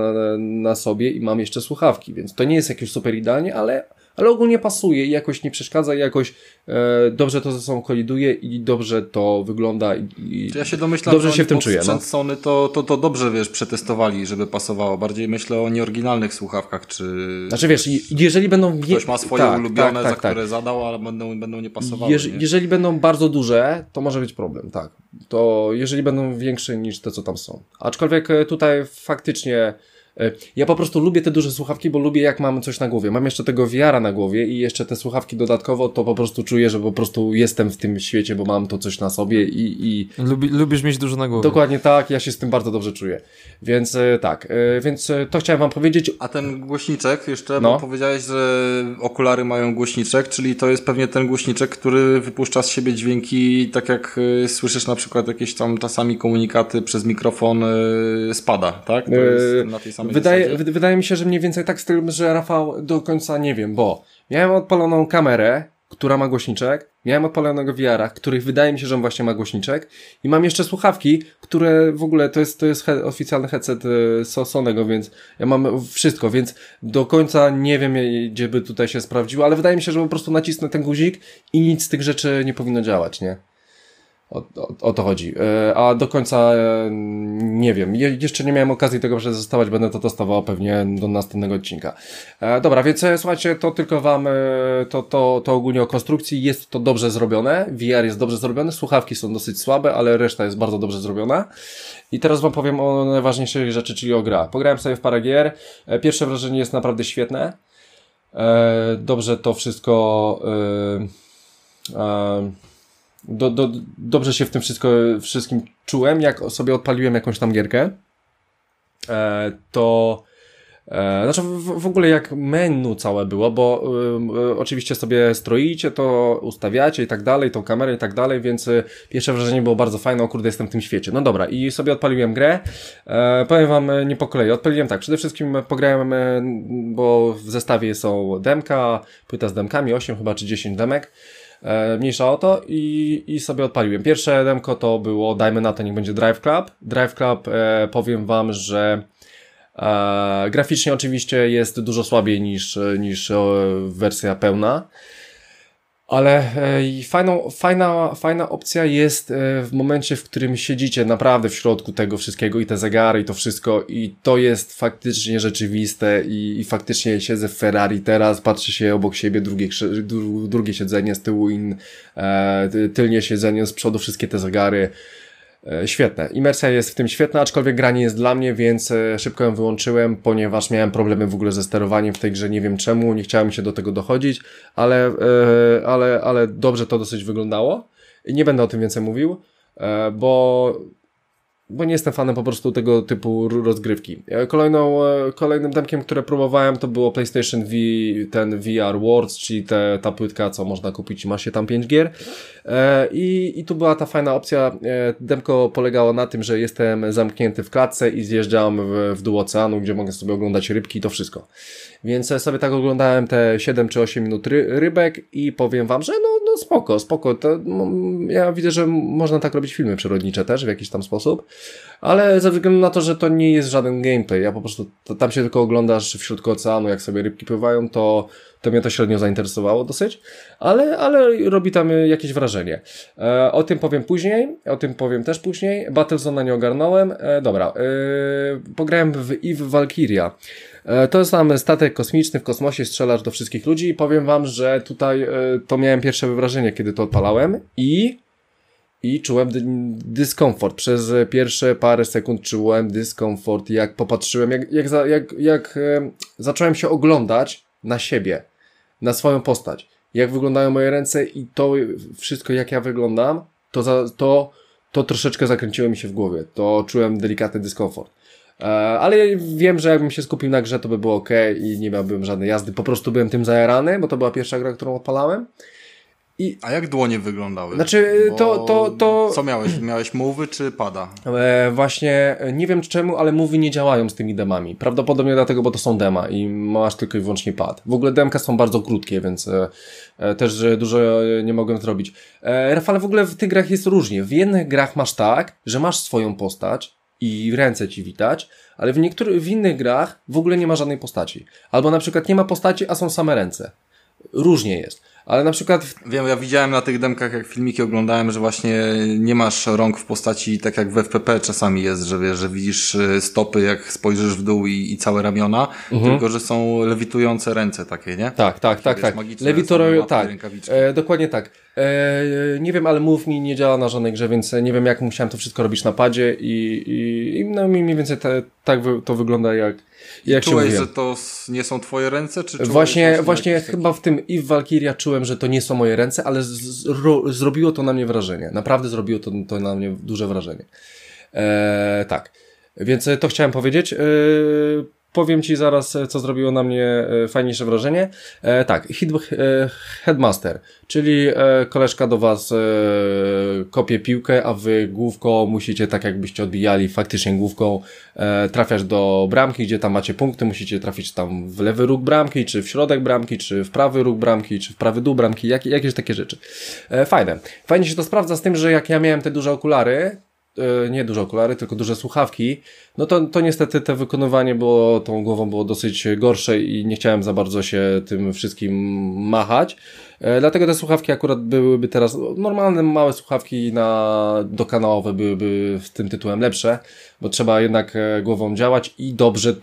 na sobie i mam jeszcze słuchawki, więc to nie jest jakieś super idealnie, ale ogólnie pasuje i jakoś nie przeszkadza i jakoś dobrze to ze sobą koliduje i dobrze to wygląda i Ja się domyślam, dobrze że się oni w tym pod czuję. No. sprzęt Sony to dobrze, wiesz, przetestowali, żeby pasowało. Bardziej myślę o nieoryginalnych słuchawkach, czy... Znaczy wiesz, jeżeli będą... Ktoś ma swoje ulubione, za które zadał, ale będą nie pasowały. Nie? Jeżeli będą bardzo duże, to może być problem, tak. To jeżeli będą większe niż te, co tam są. Aczkolwiek tutaj faktycznie ja po prostu lubię te duże słuchawki, bo lubię jak mam coś na głowie. Mam jeszcze tego VR-a na głowie i jeszcze te słuchawki dodatkowo, to po prostu czuję, że po prostu jestem w tym świecie, bo mam to coś na sobie i... Lubisz mieć dużo na głowie. Dokładnie tak, ja się z tym bardzo dobrze czuję. Więc więc to chciałem wam powiedzieć. A ten głośniczek jeszcze, No. bo powiedziałeś, że okulary mają głośniczek, czyli to jest pewnie ten głośniczek, który wypuszcza z siebie dźwięki, tak jak słyszysz na przykład jakieś tam czasami komunikaty przez mikrofon spada, tak? To jest na tej samej zasadzie? Wydaje mi się, że mniej więcej tak z tym, że Rafał do końca nie wiem, bo miałem odpaloną kamerę, która ma głośniczek, miałem odpalonego VR-a, których wydaje mi się, że on właśnie ma głośniczek i mam jeszcze słuchawki, które w ogóle to jest oficjalny headset Sonego, więc ja mam wszystko, więc do końca nie wiem, gdzie by tutaj się sprawdziło, ale wydaje mi się, że po prostu nacisnę ten guzik i nic z tych rzeczy nie powinno działać, nie? O to chodzi. A do końca nie wiem. Jeszcze nie miałem okazji tego przetestować. Będę to testował pewnie do następnego odcinka. Dobra, więc słuchajcie, to tylko wam to ogólnie o konstrukcji. Jest to dobrze zrobione. VR jest dobrze zrobiony. Słuchawki są dosyć słabe, ale reszta jest bardzo dobrze zrobiona. I teraz wam powiem o najważniejszej rzeczy, czyli o grach. Pograłem sobie w parę gier. Pierwsze wrażenie jest naprawdę świetne. Dobrze to wszystko... dobrze się w tym wszystkim czułem, jak sobie odpaliłem jakąś tam gierkę, to Znaczy w ogóle jak menu całe było, bo oczywiście sobie stroicie to, ustawiacie i tak dalej, tą kamerę i tak dalej, więc pierwsze wrażenie było bardzo fajne, o kurde, jestem w tym świecie. No dobra, i sobie odpaliłem grę, powiem wam nie po kolei, odpaliłem tak, przede wszystkim pograłem, bo w zestawie są demka, płyta z demkami, 8 chyba czy 10 demek, mniejsza o to i sobie odpaliłem. Pierwsze demko to było, dajmy na to, niech będzie Drive Club. Drive Club, powiem wam, że graficznie oczywiście jest dużo słabiej niż wersja pełna, ale fajna opcja jest w momencie, w którym siedzicie naprawdę w środku tego wszystkiego i te zegary i to wszystko i to jest faktycznie rzeczywiste i faktycznie siedzę w Ferrari teraz, patrzę się obok siebie, drugie siedzenie z tyłu, tylnie siedzenie z przodu, wszystkie te zegary. Świetne. Imersja jest w tym świetna, aczkolwiek gra nie jest dla mnie, więc szybko ją wyłączyłem, ponieważ miałem problemy w ogóle ze sterowaniem w tej grze, nie wiem czemu, nie chciałem się do tego dochodzić, ale dobrze to dosyć wyglądało. Nie będę o tym więcej mówił, bo nie jestem fanem po prostu tego typu rozgrywki. Kolejnym demkiem, które próbowałem, to było PlayStation ten VR Worlds, czyli ta płytka, co można kupić i ma się tam 5 gier. I tu była ta fajna opcja. Demko polegało na tym, że jestem zamknięty w klatce i zjeżdżam w dół oceanu, gdzie mogę sobie oglądać rybki i to wszystko. Więc sobie tak oglądałem te 7 czy 8 minut rybek i powiem wam, że no spoko. To, ja widzę, że można tak robić filmy przyrodnicze też w jakiś tam sposób, ale ze względu na to, że to nie jest żaden gameplay, ja po prostu tam się tylko oglądasz w środku oceanu, jak sobie rybki pływają, to mnie to średnio zainteresowało dosyć, ale robi tam jakieś wrażenie. O tym powiem też później. Battlezona nie ogarnąłem. Dobra, pograłem w EVE Valkyria. To jest tam statek kosmiczny w kosmosie, strzelasz do wszystkich ludzi i powiem wam, że tutaj to miałem pierwsze wrażenie, kiedy to odpalałem i czułem dyskomfort. Przez pierwsze parę sekund czułem dyskomfort, jak popatrzyłem, jak zacząłem się oglądać na siebie, na swoją postać, jak wyglądają moje ręce i to wszystko, jak ja wyglądam, to troszeczkę zakręciło mi się w głowie. To czułem delikatny dyskomfort. Ale wiem, że jakbym się skupił na grze, to by było ok i nie miałbym żadnej jazdy. Po prostu byłem tym zajarany, bo to była pierwsza gra, którą odpalałem. A jak dłonie wyglądały? Znaczy, Co miałeś? Miałeś move'y czy pada? Właśnie, nie wiem czemu, ale move'y nie działają z tymi demami. Prawdopodobnie dlatego, bo to są dema i masz tylko i wyłącznie pad. W ogóle demka są bardzo krótkie, więc też dużo nie mogłem zrobić. Rafale, w ogóle w tych grach jest różnie. W jednych grach masz tak, że masz swoją postać i ręce ci widać, ale w innych grach w ogóle nie ma żadnej postaci. Albo na przykład nie ma postaci, a są same ręce. Różnie jest. Ale na przykład... Wiem, ja widziałem na tych demkach, jak filmiki oglądałem, że właśnie nie masz rąk w postaci, tak jak w FPP czasami jest, że wiesz, że widzisz stopy, jak spojrzysz w dół i całe ramiona, tylko że są lewitujące ręce takie, nie? Tak. Lewitują, tak. Dokładnie tak. Nie wiem, ale Move mi nie działa na żadnej grze, więc nie wiem, jak musiałem to wszystko robić na padzie i no mniej więcej tak to wygląda, jak się mówiłem. Czułeś, że to nie są twoje ręce? Czy Właśnie chyba w tym EVE Valkyria czułem, że to nie są moje ręce, ale zrobiło to na mnie wrażenie. Naprawdę zrobiło to na mnie duże wrażenie. Tak. Więc to chciałem powiedzieć. Powiem ci zaraz, co zrobiło na mnie fajniejsze wrażenie. Tak, Headmaster, czyli koleżka do was kopie piłkę, a wy główką musicie, tak jakbyście odbijali faktycznie główką, trafiać do bramki, gdzie tam macie punkty, musicie trafić tam w lewy róg bramki, czy w środek bramki, czy w prawy róg bramki, czy w prawy dół bramki, jakieś takie rzeczy. Fajne. Fajnie się to sprawdza z tym, że jak ja miałem te duże okulary, nie duże okulary, tylko duże słuchawki, no to niestety te wykonywanie tą głową było dosyć gorsze i nie chciałem za bardzo się tym wszystkim machać. Dlatego te słuchawki akurat byłyby teraz, normalne małe słuchawki dokanałowe byłyby z tym tytułem lepsze, bo trzeba jednak głową działać i dobrze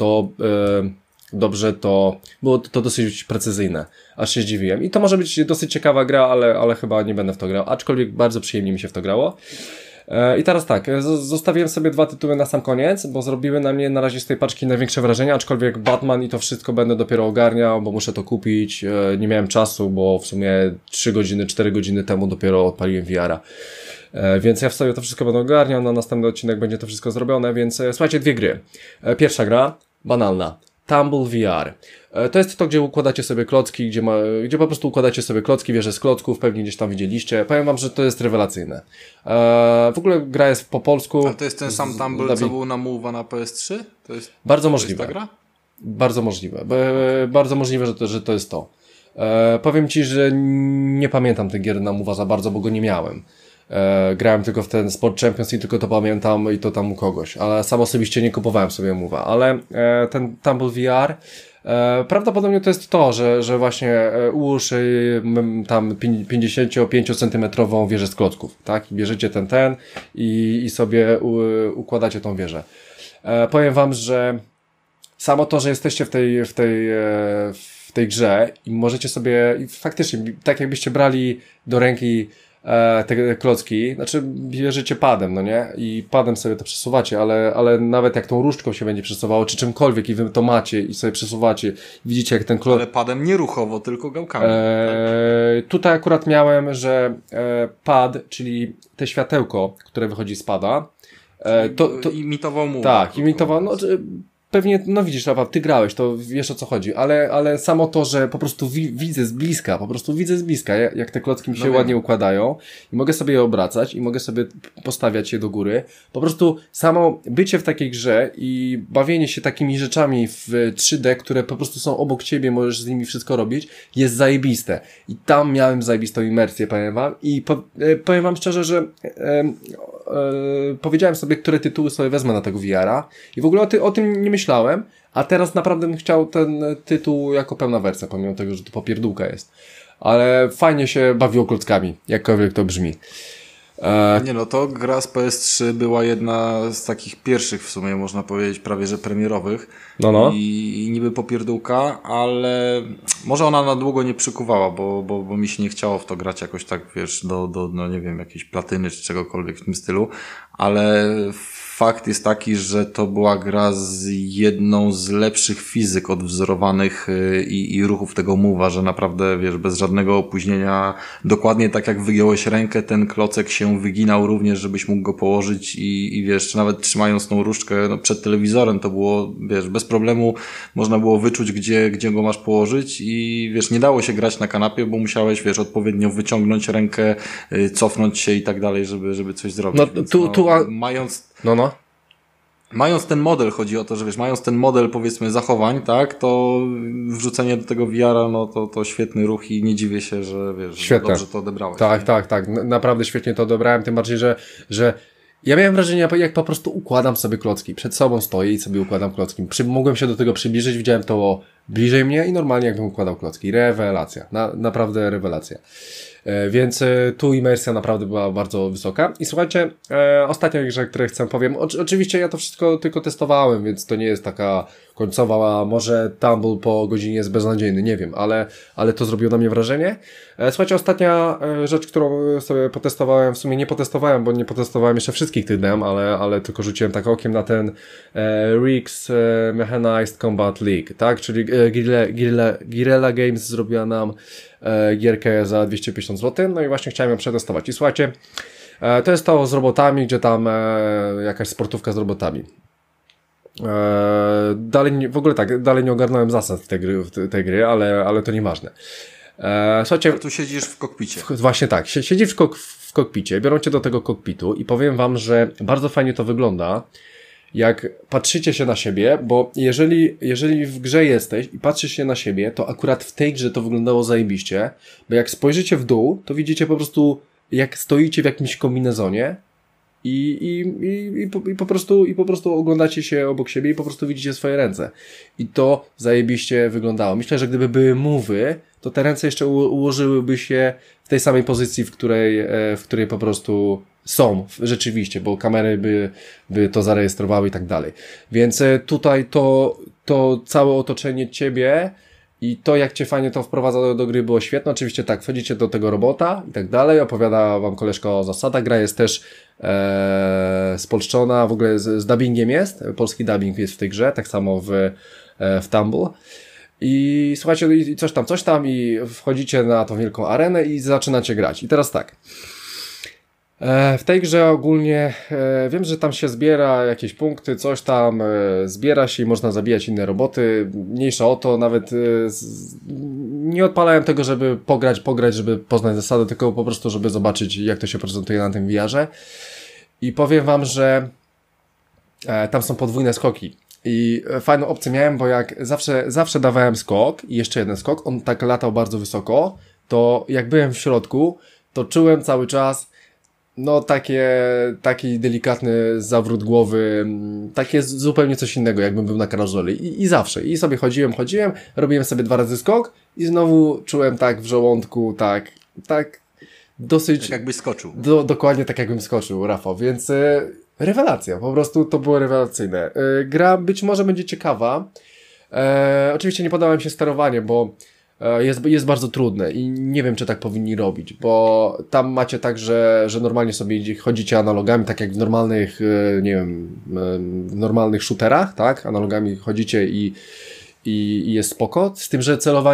to było to dosyć precyzyjne, aż się zdziwiłem. I to może być dosyć ciekawa gra, ale chyba nie będę w to grał, aczkolwiek bardzo przyjemnie mi się w to grało. I teraz tak, zostawiłem sobie 2 tytuły na sam koniec, bo zrobiły na mnie na razie z tej paczki największe wrażenie, aczkolwiek Batman i to wszystko będę dopiero ogarniał, bo muszę to kupić, nie miałem czasu, bo w sumie 4 godziny temu dopiero odpaliłem VR-a. Więc ja w sobie to wszystko będę ogarniał, na następny odcinek będzie to wszystko zrobione, więc słuchajcie, 2 gry. Pierwsza gra, banalna. Tumble VR. To jest to, gdzie układacie sobie klocki, gdzie po prostu układacie sobie klocki, wieże z klocków, pewnie gdzieś tam widzieliście. Powiem wam, że to jest rewelacyjne. W ogóle gra jest po polsku. A to jest ten sam Tumble, co był na Move'a na PS3? To jest, bardzo możliwe. To jest ta gra? Bardzo możliwe. Bardzo możliwe, że to jest to. Powiem ci, że nie pamiętam tych gier na Move'a za bardzo, bo go nie miałem. Grałem tylko w ten Sport Champions i tylko to pamiętam i to tam u kogoś, ale sam osobiście nie kupowałem sobie Move'a, ale ten Tumble VR prawdopodobnie to jest to, że właśnie ułóż tam 55-centymetrową wieżę z klocków, tak? I bierzecie ten i sobie układacie tą wieżę. Powiem wam, że samo to, że jesteście w tej grze i możecie sobie faktycznie, tak jakbyście brali do ręki te klocki, znaczy bierzecie padem, no nie? I padem sobie to przesuwacie, ale nawet jak tą różdżką się będzie przesuwało, czy czymkolwiek i wy to macie i sobie przesuwacie, widzicie jak ten Ale padem nie ruchowo, tylko gałkami. Tutaj akurat miałem, że pad, czyli te światełko, które wychodzi z pada, to imitował mu. Tak, imitował, no pewnie, no widzisz, Rafał, ty grałeś, to wiesz o co chodzi, ale samo to, że po prostu widzę z bliska, jak te klocki mi się ładnie układają i mogę sobie je obracać i mogę sobie postawiać je do góry. Po prostu samo bycie w takiej grze i bawienie się takimi rzeczami w 3D, które po prostu są obok ciebie, możesz z nimi wszystko robić, jest zajebiste. I tam miałem zajebistą imersję, powiem wam. I powiem wam szczerze, że powiedziałem sobie, które tytuły sobie wezmę na tego VR-a i w ogóle o tym nie myślałem, a teraz naprawdę bym chciał ten tytuł jako pełna wersja, pomimo tego, że to popierdółka jest. Ale fajnie się bawiło klockami, jakkolwiek to brzmi. Nie no, to gra z PS3 była jedna z takich pierwszych w sumie, można powiedzieć, prawie że premierowych. No. I niby popierdółka, ale może ona na długo nie przykuwała, bo mi się nie chciało w to grać jakoś tak, wiesz, no nie wiem, jakiejś platyny czy czegokolwiek w tym stylu, ale fakt jest taki, że to była gra z jedną z lepszych fizyk odwzorowanych i ruchów tego move'a, że naprawdę, wiesz, bez żadnego opóźnienia, dokładnie tak jak wygiąłeś rękę, ten klocek się wyginał również, żebyś mógł go położyć i wiesz, nawet trzymając tą różdżkę przed telewizorem, to było, wiesz, bez problemu można było wyczuć, gdzie go masz położyć i wiesz, nie dało się grać na kanapie, bo musiałeś, wiesz, odpowiednio wyciągnąć rękę, cofnąć się i tak dalej, żeby coś zrobić. Mając ten model, chodzi o to, że wiesz, mając ten model, powiedzmy, zachowań, tak, to wrzucenie do tego VR-a, no to świetny ruch i nie dziwię się, że wiesz, że dobrze to odebrałeś. Tak. Naprawdę świetnie to odebrałem, tym bardziej, że ja miałem wrażenie, jak po prostu układam sobie klocki. Przed sobą stoję i sobie układam klocki. Mogłem się do tego przybliżyć, widziałem to bliżej mnie i normalnie jakbym układał klocki. Rewelacja. Naprawdę rewelacja. Więc tu imersja naprawdę była bardzo wysoka. I słuchajcie, ostatnia rzecz, o której chcę powiem. Oczywiście ja to wszystko tylko testowałem, więc to nie jest taka końcowa, a może Tumble po godzinie jest beznadziejny, nie wiem, ale to zrobiło na mnie wrażenie. Słuchajcie, ostatnia rzecz, którą sobie potestowałem, w sumie nie potestowałem, bo nie potestowałem jeszcze wszystkich tych dem, ale tylko rzuciłem tak okiem na ten Rigs Mechanized Combat League, tak? Czyli Guerrilla Games zrobiła nam gierkę za 250 zł, no i właśnie chciałem ją przetestować. I słuchajcie, to jest to z robotami, gdzie tam jakaś sportówka z robotami. Dalej nie ogarnąłem zasad tej gry, ale to nieważne. Słuchajcie, tu siedzisz w kokpicie. Właśnie tak, siedzisz w kokpicie, biorą cię do tego kokpitu i powiem wam, że bardzo fajnie to wygląda, jak patrzycie się na siebie, bo jeżeli w grze jesteś i patrzysz się na siebie, to akurat w tej grze to wyglądało zajebiście, bo jak spojrzycie w dół, to widzicie po prostu, jak stoicie w jakimś kombinezonie i po prostu oglądacie się obok siebie i po prostu widzicie swoje ręce. I to zajebiście wyglądało. Myślę, że gdyby były move'y, to te ręce jeszcze ułożyłyby się w tej samej pozycji, w której po prostu są rzeczywiście, bo kamery by to zarejestrowały i tak dalej. Więc tutaj to całe otoczenie ciebie i to, jak cię fajnie to wprowadza do gry, było świetne. Oczywiście tak, wchodzicie do tego robota i tak dalej, opowiada wam koleżka o zasadach. Gra jest też spolszczona, w ogóle z dubbingiem jest, polski dubbing jest w tej grze, tak samo w Tumble. I słuchajcie, i coś tam i wchodzicie na tą wielką arenę i zaczynacie grać. I teraz tak, W tej grze ogólnie wiem, że tam się zbiera jakieś punkty, coś tam zbiera się i można zabijać inne roboty. Mniejsza o to, nawet nie odpalałem tego, żeby pograć, żeby poznać zasady, tylko po prostu, żeby zobaczyć, jak to się prezentuje na tym VR-ze. I powiem wam, że tam są podwójne skoki. I fajną opcję miałem, bo jak zawsze dawałem skok i jeszcze jeden skok, on tak latał bardzo wysoko, to jak byłem w środku, to czułem cały czas no taki delikatny zawrót głowy, takie zupełnie coś innego, jakbym był na karuzeli. I zawsze. I sobie chodziłem, robiłem sobie 2 razy skok i znowu czułem tak w żołądku, tak dosyć... Tak jakbyś skoczył. Dokładnie tak jakbym skoczył, Rafał, więc rewelacja, po prostu to było rewelacyjne. Gra być może będzie ciekawa. Oczywiście nie podoba mi się sterowanie, bo jest bardzo trudne i nie wiem, czy tak powinni robić, bo tam macie tak, że normalnie sobie chodzicie analogami, tak jak w normalnych, nie wiem, w normalnych shooterach, tak? Analogami chodzicie i jest spoko, z tym, że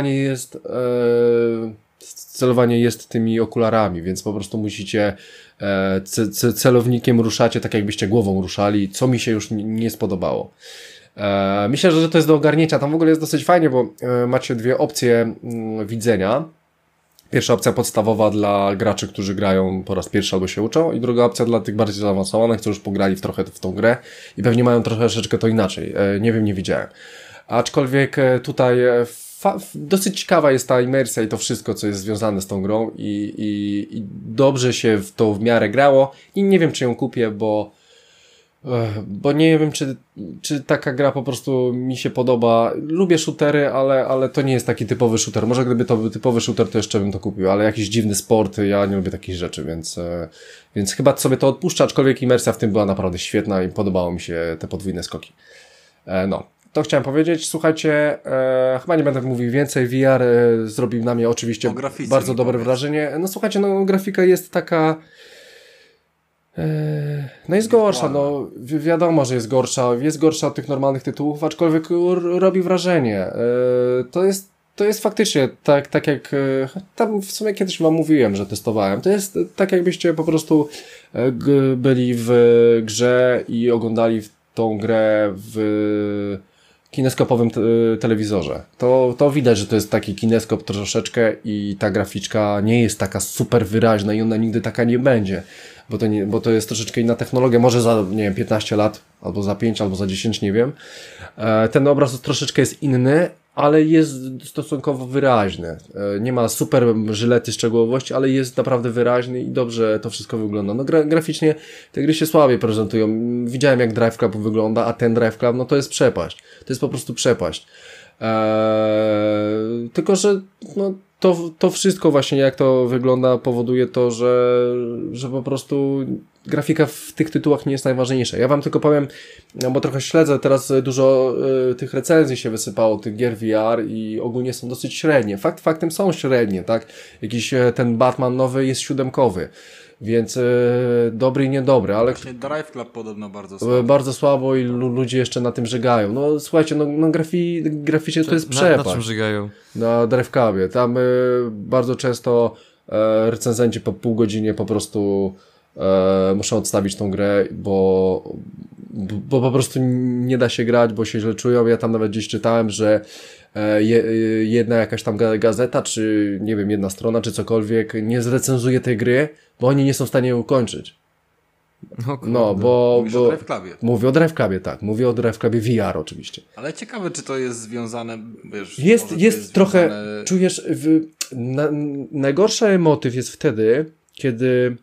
celowanie jest tymi okularami, więc po prostu musicie celownikiem ruszacie tak, jakbyście głową ruszali, co mi się już nie spodobało. Myślę, że to jest do ogarnięcia. Tam w ogóle jest dosyć fajnie, bo macie 2 opcje widzenia. Pierwsza opcja podstawowa dla graczy, którzy grają po raz pierwszy albo się uczą, i druga opcja dla tych bardziej zaawansowanych, którzy już pograli trochę w tą grę i pewnie mają troszeczkę to inaczej. Nie wiem, nie widziałem. Aczkolwiek tutaj dosyć ciekawa jest ta imersja i to wszystko, co jest związane z tą grą i dobrze się w to w miarę grało i nie wiem, czy ją kupię, bo nie wiem, czy taka gra po prostu mi się podoba. Lubię shootery, ale to nie jest taki typowy shooter. Może gdyby to był typowy shooter, to jeszcze bym to kupił, ale jakiś dziwny sport, ja nie lubię takich rzeczy, więc chyba sobie to odpuszczę, aczkolwiek imersja w tym była naprawdę świetna i podobało mi się te podwójne skoki. No, to chciałem powiedzieć. Słuchajcie, chyba nie będę mówił więcej. VR zrobił na mnie oczywiście bardzo dobre wrażenie. No słuchajcie, no grafika jest taka... No jest gorsza, no wiadomo, że jest gorsza od tych normalnych tytułów, aczkolwiek robi wrażenie. To jest faktycznie tak jak tam w sumie kiedyś wam mówiłem, że testowałem. To jest tak, jakbyście po prostu byli w grze i oglądali tą grę w kineskopowym telewizorze. To widać, że to jest taki kineskop troszeczkę i ta graficzka nie jest taka super wyraźna i ona nigdy taka nie będzie. Bo to jest troszeczkę inna technologia, może za, nie wiem, 15 lat, albo za 5, albo za 10, nie wiem. Ten obraz troszeczkę jest inny, ale jest stosunkowo wyraźny. Nie ma super żylety szczegółowości, ale jest naprawdę wyraźny i dobrze to wszystko wygląda. No graficznie te gry się słabiej prezentują. Widziałem, jak Drive Club wygląda, a ten Drive Club, no to jest przepaść. To jest po prostu przepaść. Tylko, że no, to wszystko właśnie, jak to wygląda, powoduje to, że po prostu grafika w tych tytułach nie jest najważniejsza. Ja wam tylko powiem, no bo trochę śledzę, teraz dużo tych recenzji się wysypało, tych gier VR i ogólnie są dosyć średnie. Faktem są średnie, tak? Jakiś ten Batman nowy jest 7-kowy. Więc dobry i niedobry, ale... Właśnie Drive Club podobno bardzo słabo. Bardzo słabo i ludzie jeszcze na tym żegają. No słuchajcie, no graficznie to jest przepaść. Na czym żegają? Na Drive Clubie. Tam bardzo często recenzenci po pół godzinie po prostu muszą odstawić tą grę, bo po prostu nie da się grać, bo się źle czują. Ja tam nawet gdzieś czytałem, że jedna jakaś tam gazeta, czy nie wiem, jedna strona, czy cokolwiek nie zrecenzuje tej gry, bo oni nie są w stanie jej ukończyć. No, Mówisz o Drive Clubie. Mówię o Drive Clubie, tak. Mówię o Drive Clubie VR oczywiście. Ale ciekawe, czy to jest związane, wiesz... Jest trochę, czujesz, najgorszy motyw jest wtedy, kiedy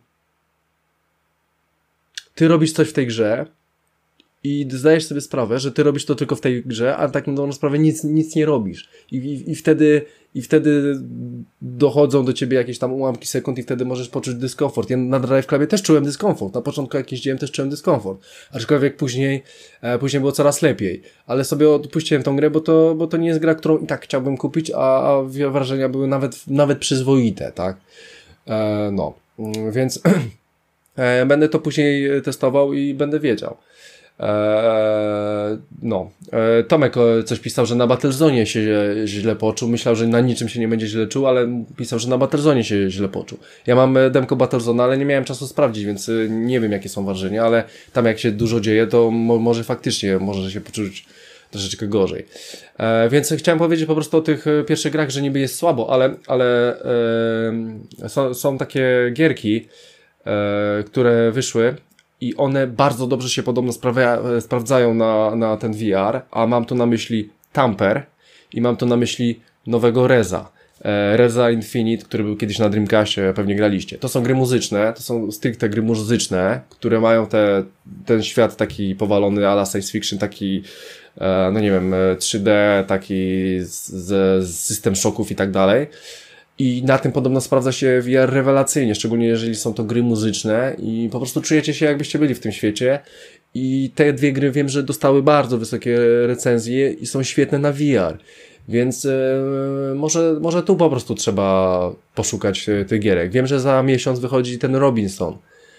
ty robisz coś w tej grze i zdajesz sobie sprawę, że ty robisz to tylko w tej grze, a tak na dobrą sprawę nic nie robisz. I wtedy dochodzą do ciebie jakieś tam ułamki sekund i wtedy możesz poczuć dyskomfort. Ja na Drive Clubie też czułem dyskomfort. Na początku jak jeździłem też czułem dyskomfort. Aczkolwiek później było coraz lepiej. Ale sobie odpuściłem tą grę, bo to nie jest gra, którą i tak chciałbym kupić, a wrażenia były nawet przyzwoite, tak? No. Więc będę to później testował i będę wiedział. Tomek coś pisał, że na Battlezone się źle poczuł. Myślał, że na niczym się nie będzie źle czuł, ale pisał, że na Battlezone się źle poczuł. Ja mam demko Battlezone, ale nie miałem czasu sprawdzić, więc nie wiem, jakie są wrażenia, ale tam jak się dużo dzieje, to może faktycznie może się poczuć troszeczkę gorzej. Więc chciałem powiedzieć po prostu o tych pierwszych grach, że niby jest słabo, ale są takie gierki, które wyszły i one bardzo dobrze się podobno sprawdzają na ten VR, a mam tu na myśli Tamper i mam tu na myśli nowego Reza. Reza Infinite, który był kiedyś na Dreamcastie, pewnie graliście. To są gry muzyczne, to są stricte gry muzyczne, które mają ten świat taki powalony a la science fiction, taki 3D, taki z system szoków i tak dalej. I na tym podobno sprawdza się VR rewelacyjnie, szczególnie jeżeli są to gry muzyczne i po prostu czujecie się, jakbyście byli w tym świecie. I te dwie gry wiem, że dostały bardzo wysokie recenzje i są świetne na VR. Więc może tu po prostu trzeba poszukać tych gierek. Wiem, że za miesiąc wychodzi ten Robinson.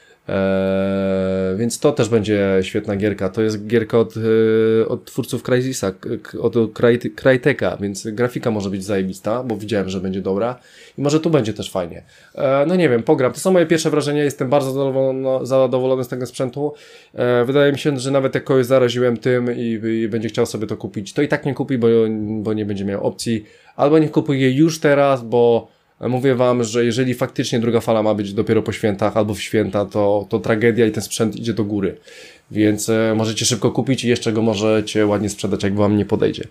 Więc to też będzie świetna gierka. To jest gierka od twórców Crysisa, od Cryteka, więc grafika może być zajebista, bo widziałem, że będzie dobra i może tu będzie też fajnie. Nie wiem, pogram. To są moje pierwsze wrażenia, jestem bardzo zadowolony z tego sprzętu. Wydaje mi się, że nawet jak kogoś zaraziłem tym i będzie chciał sobie to kupić, to i tak nie kupi, bo nie będzie miał opcji, albo nie kupuje już teraz, bo mówię wam, że jeżeli faktycznie druga fala ma być dopiero po świętach albo w święta, to tragedia i ten sprzęt idzie do góry. Więc możecie szybko kupić i jeszcze go możecie ładnie sprzedać, jak wam nie podejdzie.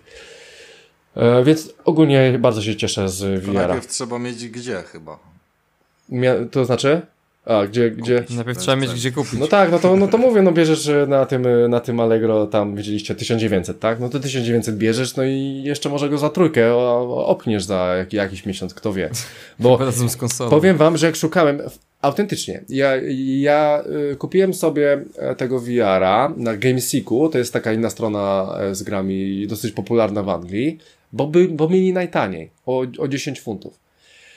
Więc ogólnie bardzo się cieszę z VR-a. Najpierw trzeba mieć gdzie chyba. To znaczy? Gdzie? Najpierw trzeba mieć gdzie kupić. No tak, no to mówię, bierzesz na tym Allegro, tam widzieliście 1900, tak? No to 1900 bierzesz, no i jeszcze może go za trójkę opchniesz za jakiś miesiąc, kto wie. Bo razem z konsolą. Powiem wam, że jak szukałem, autentycznie, ja kupiłem sobie tego VR-a na GameSeeku, to jest taka inna strona z grami, dosyć popularna w Anglii, bo mieli najtaniej, o 10 funtów.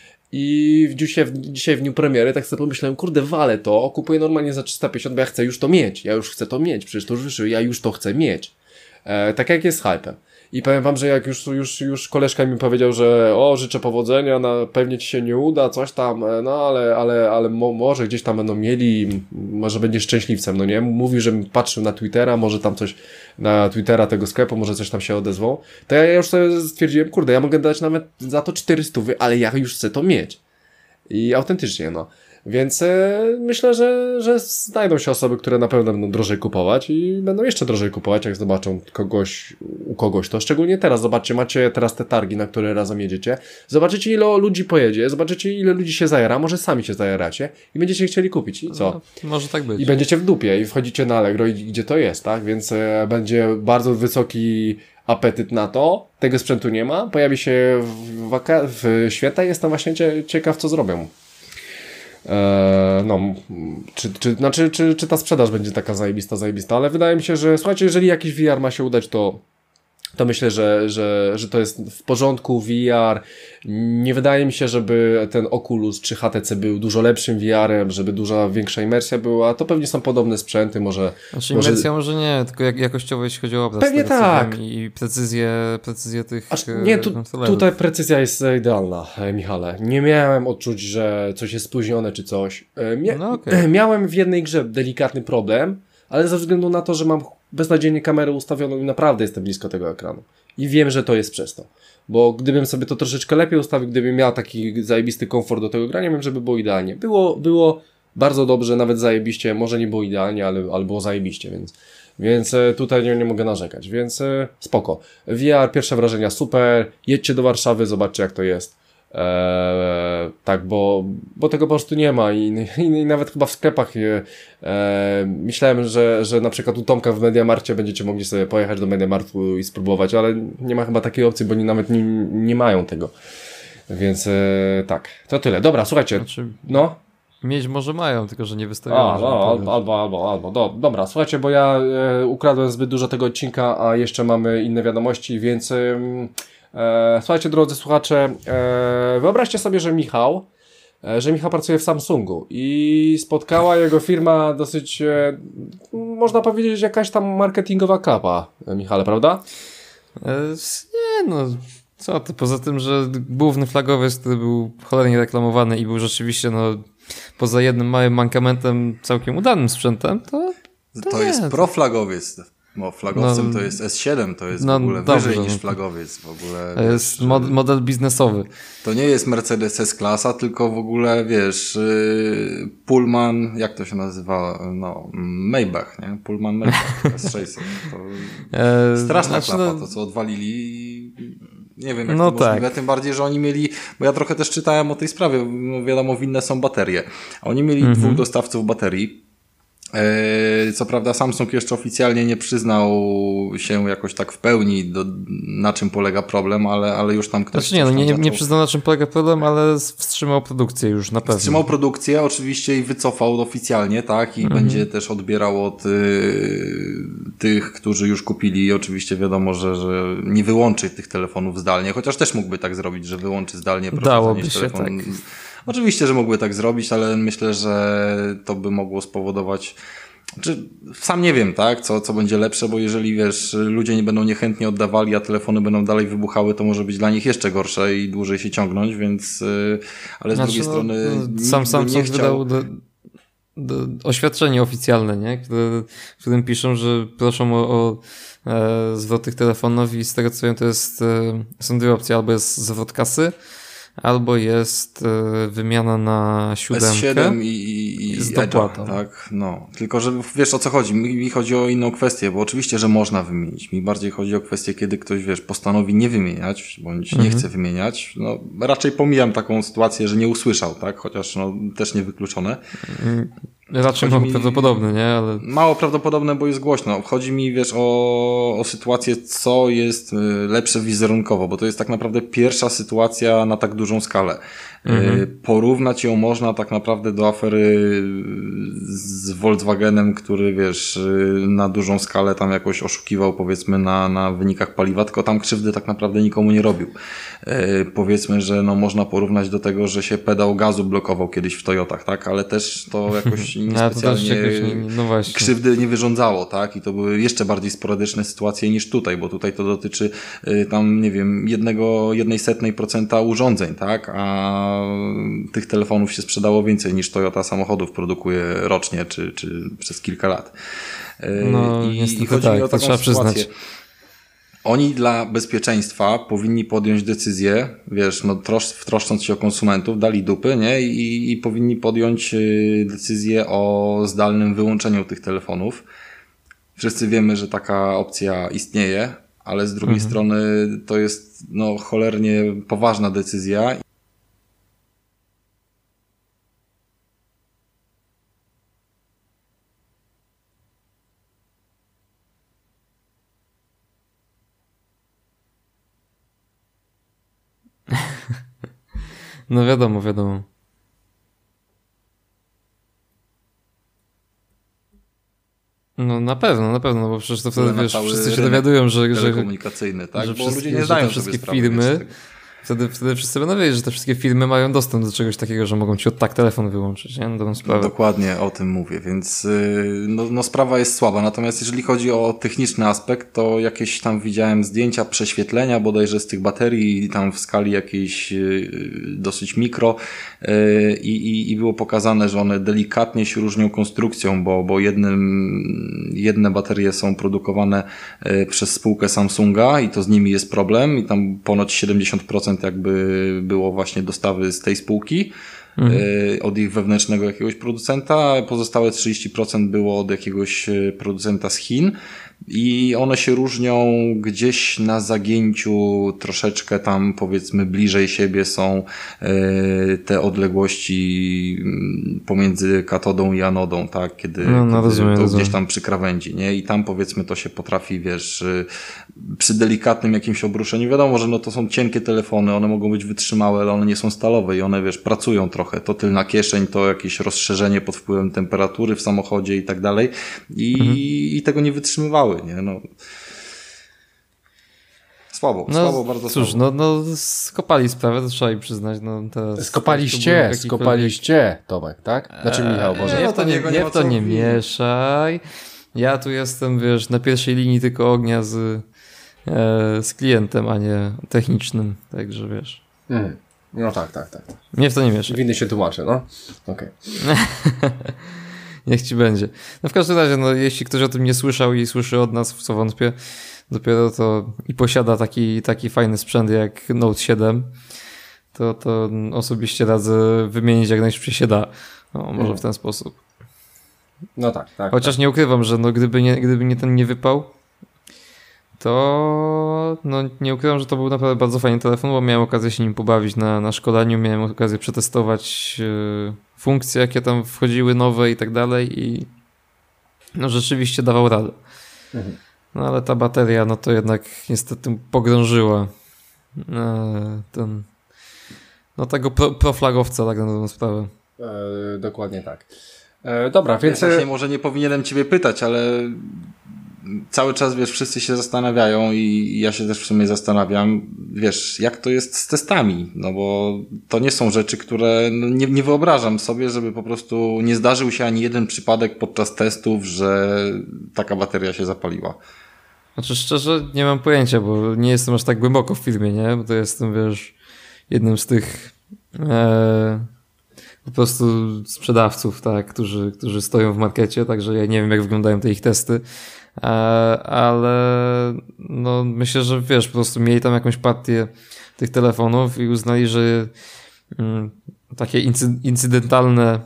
I dzisiaj w dniu premiery tak sobie pomyślałem, kurde, walę to, kupuję normalnie za 350, bo ja chcę już to mieć. Ja już chcę to mieć, przecież to już wyszło, ja już to chcę mieć. Tak jak jest z hypem. I powiem wam, że jak już koleżka mi powiedział, że życzę powodzenia, pewnie ci się nie uda, coś tam, no ale może gdzieś tam będą mieli, może będziesz szczęśliwcem, no nie? Mówił, że patrzył na Twittera, może tam coś, na Twittera tego sklepu, może coś tam się odezwał. To ja już sobie stwierdziłem, kurde, ja mogę dać nawet za to 400, ale ja już chcę to mieć. I autentycznie, no. Więc myślę, że znajdą się osoby, które na pewno będą drożej kupować i będą jeszcze drożej kupować, jak zobaczą u kogoś to. Szczególnie teraz, zobaczcie, macie teraz te targi, na które razem jedziecie. Zobaczycie, ile ludzi pojedzie, zobaczycie, ile ludzi się zajara, może sami się zajaracie i będziecie chcieli kupić. I co? No, może tak być. I będziecie w dupie i wchodzicie na Allegro i gdzie to jest, tak? Więc będzie bardzo wysoki apetyt na to. Tego sprzętu nie ma. Pojawi się w święta i jestem właśnie ciekaw, co zrobią. Czy ta sprzedaż będzie taka zajebista, ale wydaje mi się, że słuchajcie, jeżeli jakiś VR ma się udać, to myślę, że to jest w porządku VR. Nie wydaje mi się, żeby ten Oculus czy HTC był dużo lepszym VR-em, żeby duża, większa imersja była. To pewnie są podobne sprzęty, może... Znaczy imersja może nie, tylko jakościowo jeśli chodzi o obraz. Pewnie tak. I precyzję tych tutaj precyzja jest idealna, Michale. Nie miałem odczuć, że coś jest spóźnione czy coś. Miałem w jednej grze delikatny problem, ale ze względu na to, że mam beznadziejnie kamerę ustawioną i naprawdę jestem blisko tego ekranu. I wiem, że to jest przez to. Bo gdybym sobie to troszeczkę lepiej ustawił, gdybym miał taki zajebisty komfort do tego grania, wiem, żeby było idealnie. Było bardzo dobrze, nawet zajebiście. Może nie było idealnie, ale było zajebiście, więc tutaj nie mogę narzekać. Więc spoko. VR, pierwsze wrażenia super. Jedźcie do Warszawy, zobaczcie jak to jest. Tak, bo tego po prostu nie ma i nawet chyba w sklepach myślałem, że na przykład u Tomka w Mediamarkcie będziecie mogli sobie pojechać do Mediamarktu i spróbować, ale nie ma chyba takiej opcji, bo oni nawet nie mają tego, więc tak, to tyle. Dobra, słuchajcie, no mieć może mają, tylko że nie wystawiają. Albo. Dobra, słuchajcie, bo ja ukradłem zbyt dużo tego odcinka, a jeszcze mamy inne wiadomości, więc słuchajcie, drodzy słuchacze, wyobraźcie sobie, że Michał że Michał pracuje w Samsungu i spotkała jego firma dosyć, można powiedzieć, jakaś tam marketingowa klapa, Michale, prawda? Nie no, co ty, poza tym, że główny flagowiec, który był cholernie reklamowany i był rzeczywiście, no, poza jednym małym mankamentem całkiem udanym sprzętem, to jest proflagowiec. Bo flagowcem to jest S7, to jest w ogóle wyżej niż flagowiec. W ogóle, to jest model biznesowy. To nie jest Mercedes S-klasa, tylko w ogóle, wiesz, Pullman, jak to się nazywa? No, Maybach, nie? Pullman Maybach, S600. To straszna klapa, to co odwalili. Nie wiem, jak to możliwe, tak. Tym bardziej, że oni mieli, bo ja trochę też czytałem o tej sprawie, no wiadomo, winne są baterie. Oni mieli dwóch dostawców baterii. Co prawda Samsung jeszcze oficjalnie nie przyznał się jakoś tak w pełni na czym polega problem, ale już tam ktoś... Znaczy nie przyznał na czym polega problem, ale wstrzymał produkcję już na pewno. Wstrzymał produkcję oczywiście i wycofał oficjalnie, tak? I będzie też odbierał od tych, którzy już kupili i oczywiście wiadomo, że nie wyłączy tych telefonów zdalnie, chociaż też mógłby tak zrobić, że wyłączy zdalnie. Dałoby się, telefon. Tak. Oczywiście, że mógłby tak zrobić, ale myślę, że to by mogło spowodować... Sam nie wiem, tak, co będzie lepsze, bo jeżeli, wiesz, ludzie nie będą niechętnie oddawali, a telefony będą dalej wybuchały, to może być dla nich jeszcze gorsze i dłużej się ciągnąć, więc... Ale z drugiej strony... Samsung wydał oświadczenie oficjalne, nie? W którym piszą, że proszą o zwrot tych telefonów i z tego co wiem, to są dwie opcje, albo jest zwrot kasy, albo jest wymiana na 7 S7 i z dopłatą. Tak, no. Tylko, że wiesz o co chodzi. Mi chodzi o inną kwestię, bo oczywiście, że można wymienić. Mi bardziej chodzi o kwestię, kiedy ktoś, wiesz, postanowi nie wymieniać, bądź nie chce wymieniać. No, raczej pomijam taką sytuację, że nie usłyszał, tak? Chociaż, no, też niewykluczone. Raczej mało prawdopodobne, nie? Ale... Mało prawdopodobne, bo jest głośno. Chodzi mi, wiesz, o sytuację, co jest lepsze wizerunkowo, bo to jest tak naprawdę pierwsza sytuacja na tak dużą skalę. Porównać ją można tak naprawdę do afery z Volkswagenem, który, wiesz, na dużą skalę tam jakoś oszukiwał, powiedzmy, na wynikach paliwa, tylko tam krzywdy tak naprawdę nikomu nie robił. Powiedzmy, że no można porównać do tego, że się pedał gazu blokował kiedyś w Toyotach, tak? Ale też to jakoś niespecjalnie krzywdy nie wyrządzało, tak? I to były jeszcze bardziej sporadyczne sytuacje niż tutaj, bo tutaj to dotyczy tam, nie wiem, 0,01% urządzeń, tak? A tych telefonów się sprzedało więcej niż Toyota samochodów produkuje rocznie, czy przez kilka lat. No, i chodzi mi o taką trzeba sytuację. Przyznać. Oni dla bezpieczeństwa powinni podjąć decyzję, wiesz, no troszcząc się o konsumentów, dali dupy, nie? I powinni podjąć decyzję o zdalnym wyłączeniu tych telefonów. Wszyscy wiemy, że taka opcja istnieje, ale z drugiej strony to jest, no, cholernie poważna decyzja. No wiadomo. No na pewno, bo przecież to wtedy, wiesz, wszyscy się dowiadują, że telekomunikacyjny, tak? Bo ludzie nie zdają wszystkie sobie sprawy, firmy, wtedy wszyscy będą wiedzieć, że te wszystkie firmy mają dostęp do czegoś takiego, że mogą ci od tak telefon wyłączyć, nie? No, sprawę. Dokładnie o tym mówię, więc no sprawa jest słaba. Natomiast jeżeli chodzi o techniczny aspekt, to jakieś tam widziałem zdjęcia prześwietlenia bodajże z tych baterii tam w skali jakiejś dosyć mikro i było pokazane, że one delikatnie się różnią konstrukcją, bo jedne baterie są produkowane przez spółkę Samsunga i to z nimi jest problem i tam ponoć 70% jakby było właśnie dostawy z tej spółki od ich wewnętrznego jakiegoś producenta, a pozostałe 30% było od jakiegoś producenta z Chin i one się różnią gdzieś na zagięciu troszeczkę tam, powiedzmy, bliżej siebie są te odległości pomiędzy katodą i anodą, tak, kiedy rozumiem. Gdzieś tam przy krawędzi, nie? I tam, powiedzmy, to się potrafi, wiesz, przy delikatnym jakimś obruszeniu, wiadomo, że no to są cienkie telefony, one mogą być wytrzymałe, ale one nie są stalowe i one, wiesz, pracują trochę, to tylna kieszeń, to jakieś rozszerzenie pod wpływem temperatury w samochodzie i tak dalej i tego nie wytrzymywały, nie? No. Słabo, bardzo cóż, słabo. no skopali sprawę, to trzeba im przyznać. No, teraz Skopaliście, Tomek, tak? Znaczy Michał, Boże. Nie w to nie mieszaj. Ja tu jestem, wiesz, na pierwszej linii tylko ognia z klientem, a nie technicznym, także wiesz. No tak. Nie w to nie mieszaj. Winny się tłumaczy, no. Okej. Niech ci będzie. No w każdym razie, no jeśli ktoś o tym nie słyszał i słyszy od nas, w co wątpię, dopiero to i posiada taki fajny sprzęt jak Note 7, to osobiście radzę wymienić jak najszybciej się da. No, może w ten sposób. No tak. Chociaż nie ukrywam, że no gdyby nie ten nie wypał, to no nie ukrywam, że to był naprawdę bardzo fajny telefon, bo miałem okazję się nim pobawić na szkoleniu, miałem okazję przetestować funkcje, jakie tam wchodziły nowe i tak dalej i no rzeczywiście dawał radę. No ale ta bateria, no to jednak niestety pogrążyła tego proflagowca, tak na dobrą sprawę. Dokładnie tak. Dobra, więc... Właśnie może nie powinienem ciebie pytać, ale cały czas, wiesz, wszyscy się zastanawiają i ja się też w sumie zastanawiam, wiesz, jak to jest z testami, no bo to nie są rzeczy, które nie wyobrażam sobie, żeby po prostu nie zdarzył się ani jeden przypadek podczas testów, że taka bateria się zapaliła. Znaczy szczerze nie mam pojęcia, bo nie jestem aż tak głęboko w firmie, nie? Bo to jestem, wiesz, jednym z tych po prostu sprzedawców, tak, którzy stoją w markecie, także ja nie wiem, jak wyglądają te ich testy, ale no myślę, że wiesz, po prostu mieli tam jakąś partię tych telefonów i uznali, że takie incydentalne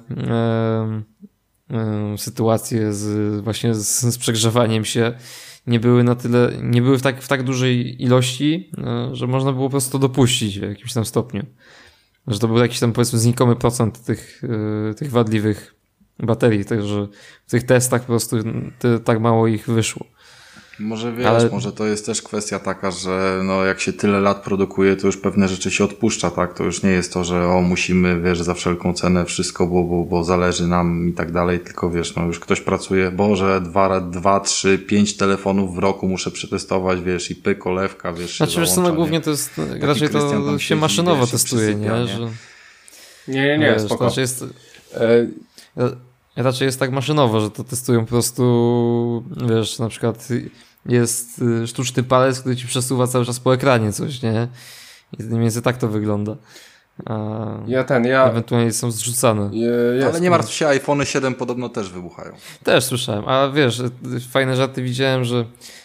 sytuacje właśnie z przegrzewaniem się nie były w tak dużej ilości, że można było po prostu dopuścić w jakimś tam stopniu. Że to był jakiś tam, powiedzmy, znikomy procent tych wadliwych baterii, także w tych testach po prostu tak mało ich wyszło. Może wiesz, może to jest też kwestia taka, że no jak się tyle lat produkuje, to już pewne rzeczy się odpuszcza, tak? To już nie jest to, że musimy, wiesz, za wszelką cenę wszystko, bo zależy nam i tak dalej, tylko wiesz, no już ktoś pracuje, Boże, 2, 3, 5 telefonów w roku muszę przetestować, wiesz, i pyk, olewka, wiesz, znaczy, wiesz co, no głównie to jest, raczej to się maszynowo testuje, nie? Że... Nie, wiesz, spoko. Raczej jest tak maszynowo, że to testują po prostu, wiesz, na przykład jest sztuczny palec, który ci przesuwa cały czas po ekranie coś, nie? I mniej więcej tak to wygląda. Ewentualnie są zrzucane. Ale nie martw się, iPhone 7 podobno też wybuchają. Też słyszałem, a wiesz, fajne żarty widziałem, że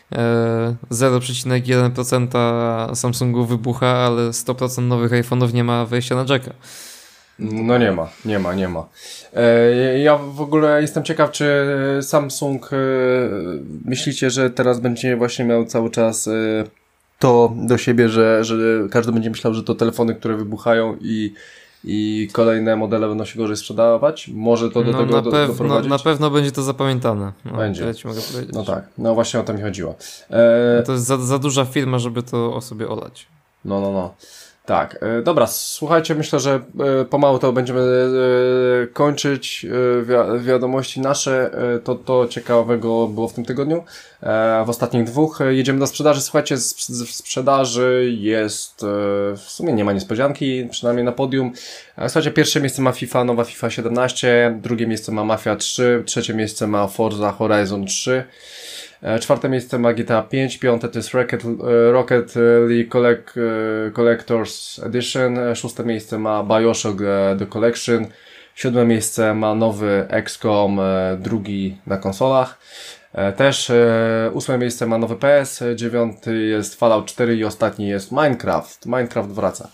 0,1% Samsungu wybucha, ale 100% nowych iPhone'ów nie ma wejścia na jacka. No nie ma. Ja w ogóle jestem ciekaw, czy Samsung myślicie, że teraz będzie właśnie miał cały czas to do siebie, że każdy będzie myślał, że to telefony, które wybuchają i kolejne modele będą się gorzej sprzedawać? Może to do tego doprowadzić? Na pewno będzie to zapamiętane. Będzie. Ja ci mogę powiedzieć. No tak, no właśnie o to mi chodziło. To jest za duża firma, żeby to o sobie olać. No. Tak, dobra, słuchajcie, myślę, że pomału to będziemy kończyć wiadomości nasze, to ciekawego było w tym tygodniu, w ostatnich dwóch. Jedziemy do sprzedaży, słuchajcie, w sprzedaży jest, w sumie nie ma niespodzianki, przynajmniej na podium. Słuchajcie, pierwsze miejsce ma nowa FIFA 17, drugie miejsce ma Mafia 3, trzecie miejsce ma Forza Horizon 3. Czwarte miejsce ma GTA 5, piąte to jest Rocket League Collector's Edition, szóste miejsce ma BioShock The Collection, siódme miejsce ma nowy XCOM, drugi na konsolach, też ósme miejsce ma nowy PS, dziewiąty jest Fallout 4 i ostatni jest Minecraft. Minecraft wraca.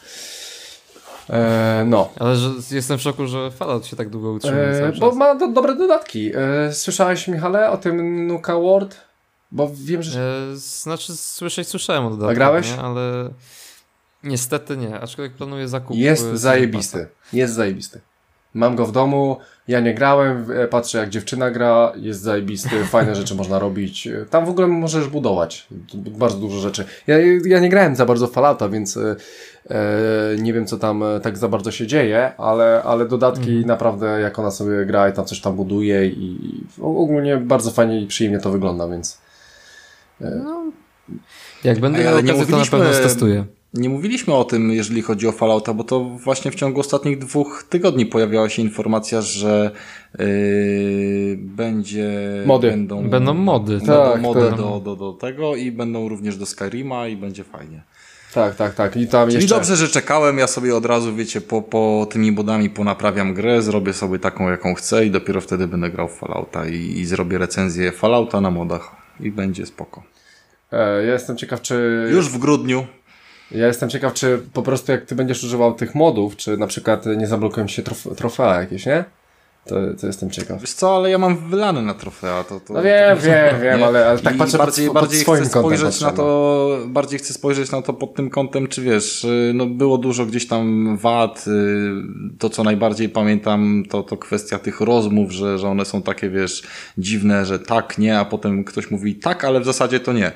No. Ale jestem w szoku, że Fallout się tak długo utrzymuje. Bo ma dobre dodatki. Słyszałeś, Michale, o tym Nuka World? Bo wiem, że... Znaczy słyszałem o dodatku. A grałeś? Nie? Ale niestety nie, aczkolwiek planuję zakup. Jest zajebisty. Mam go w domu, ja nie grałem, patrzę jak dziewczyna gra, jest zajebisty, fajne rzeczy można robić. Tam w ogóle możesz budować bardzo dużo rzeczy. Ja nie grałem za bardzo w Fallouta, więc nie wiem co tam tak za bardzo się dzieje, ale dodatki naprawdę jak ona sobie gra i tam coś tam buduje i ogólnie bardzo fajnie i przyjemnie to wygląda, więc... Jak będę miał okazję, to na pewno testuję. Nie mówiliśmy o tym, jeżeli chodzi o Fallouta, bo to właśnie w ciągu ostatnich 2 tygodni pojawiała się informacja, że Będą mody. Do tego i będą również do Skyrima i będzie fajnie. Tak. I tam Czyli jeszcze... dobrze, że czekałem, ja sobie od razu, wiecie, po tymi modami ponaprawiam grę, zrobię sobie taką, jaką chcę i dopiero wtedy będę grał w Fallouta i zrobię recenzję Fallouta na modach i będzie spoko. Ja jestem ciekaw, czy... Już w grudniu. Ja jestem ciekaw, czy po prostu jak ty będziesz używał tych modów, czy na przykład nie zablokują się trofea jakieś, nie? To jestem ciekaw. Wiesz co, ale ja mam wylane na trofea. No wiem, ale tak patrzę pod swoim kątem. Bardziej chcę spojrzeć na to pod tym kątem, czy wiesz, no było dużo gdzieś tam wad, to co najbardziej pamiętam, to kwestia tych rozmów, że one są takie, wiesz, dziwne, że tak, nie, a potem ktoś mówi tak, ale w zasadzie to nie.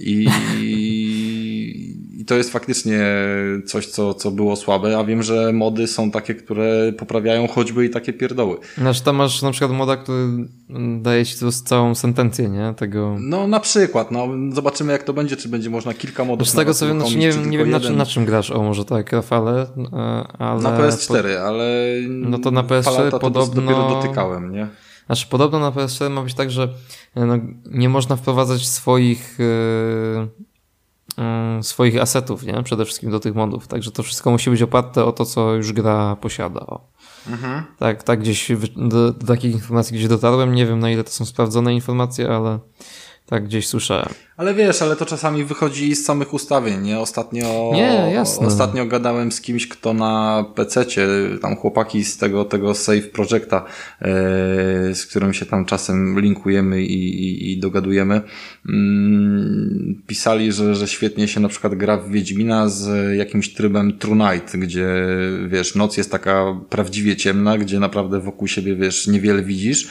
I to jest faktycznie coś, co było słabe, a wiem, że mody są takie, które poprawiają choćby i takie pierdoły. Znaczy tam masz na przykład moda, który daje ci tu całą sentencję, nie? Tego... No na przykład, no zobaczymy jak to będzie, czy będzie można kilka modów. Z tego co wiem, znaczy nie wiem na czym grasz, może tak, Rafale, ale... Na PS4, ale... No to na PS4 podobno... dopiero dotykałem, nie? Znaczy podobno na PS4 ma być tak, że nie można wprowadzać swoich asetów, nie? Przede wszystkim do tych modów. Także to wszystko musi być oparte o to, co już gra posiada. Tak gdzieś do takich informacji gdzieś dotarłem. Nie wiem, na ile to są sprawdzone informacje, ale tak gdzieś słyszałem. Ale wiesz, ale to czasami wychodzi z samych ustawień, nie? Ostatnio gadałem z kimś, kto na PC-cie, tam chłopaki z tego Save Projecta, z którym się tam czasem linkujemy i dogadujemy, pisali, że świetnie się na przykład gra w Wiedźmina z jakimś trybem True Night, gdzie wiesz, noc jest taka prawdziwie ciemna, gdzie naprawdę wokół siebie, wiesz, niewiele widzisz,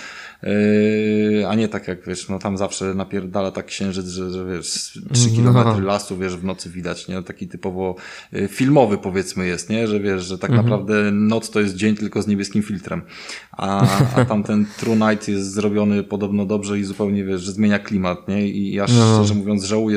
a nie tak jak, wiesz, no tam zawsze napierdala tak księżyc, że wiesz, 3 kilometry lasu, wiesz, w nocy widać, nie? Taki typowo filmowy powiedzmy jest, nie? Że wiesz, że tak naprawdę noc to jest dzień tylko z niebieskim filtrem, a tam ten True Night jest zrobiony podobno dobrze i zupełnie, wiesz, że zmienia klimat, nie? I ja szczerze mówiąc żałuję,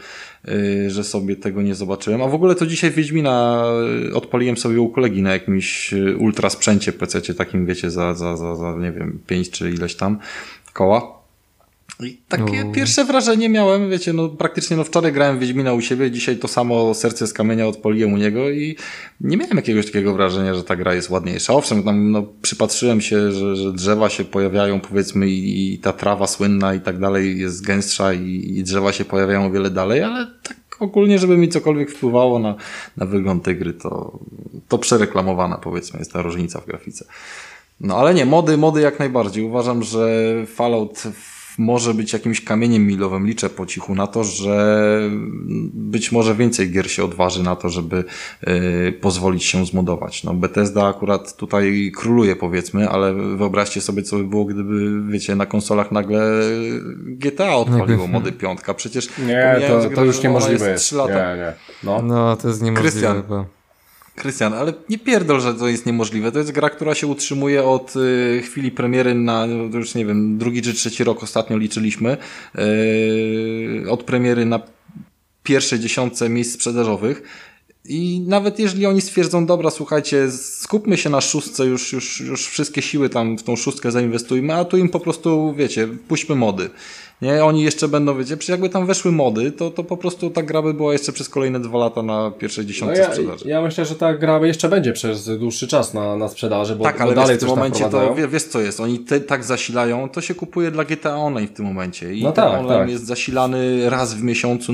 że sobie tego nie zobaczyłem. A w ogóle to dzisiaj Wiedźmina odpaliłem sobie u kolegi na jakimś ultra sprzęcie PC-cie, takim wiecie, za nie wiem, 5 czy ileś tam koła. I takie pierwsze wrażenie miałem, wiecie, no praktycznie no wczoraj grałem Wiedźmina u siebie, dzisiaj to samo serce z kamienia odpaliłem u niego i nie miałem jakiegoś takiego wrażenia, że ta gra jest ładniejsza. Owszem, tam no przypatrzyłem się, że drzewa się pojawiają powiedzmy i ta trawa słynna i tak dalej jest gęstsza i drzewa się pojawiają o wiele dalej, ale tak ogólnie, żeby mi cokolwiek wpływało na wygląd tej gry, to przereklamowana powiedzmy jest ta różnica w grafice. No ale nie, mody jak najbardziej. Uważam, że Fallout może być jakimś kamieniem milowym. Liczę po cichu na to, że być może więcej gier się odważy na to, żeby pozwolić się zmodować. No Bethesda akurat tutaj króluje powiedzmy, ale wyobraźcie sobie, co by było, gdyby, wiecie, na konsolach nagle GTA odpaliło mody 5. Przecież nie, to już niemożliwe jest. 3 lata. Nie. No, to jest niemożliwe. Krystian, ale nie pierdol, że to jest niemożliwe. To jest gra, która się utrzymuje od chwili premiery na, już nie wiem, 2. czy 3. rok ostatnio liczyliśmy. Od premiery na pierwszej 10 miejsc sprzedażowych. I nawet jeżeli oni stwierdzą, dobra, słuchajcie, skupmy się na 6, już wszystkie siły tam w tą 6 zainwestujmy, a tu im po prostu, wiecie, puśćmy mody. Nie, oni jeszcze będą, wiecie, przecież jakby tam weszły mody, to po prostu ta gra by była jeszcze przez kolejne 2 lata na pierwszej 10 sprzedaży. Ja myślę, że ta gra jeszcze będzie przez dłuższy czas na sprzedaży, bo, tak, ale bo dalej w tym momencie to wiesz co jest, oni tak zasilają, to się kupuje dla GTA Online w tym momencie i ten online jest zasilany raz w miesiącu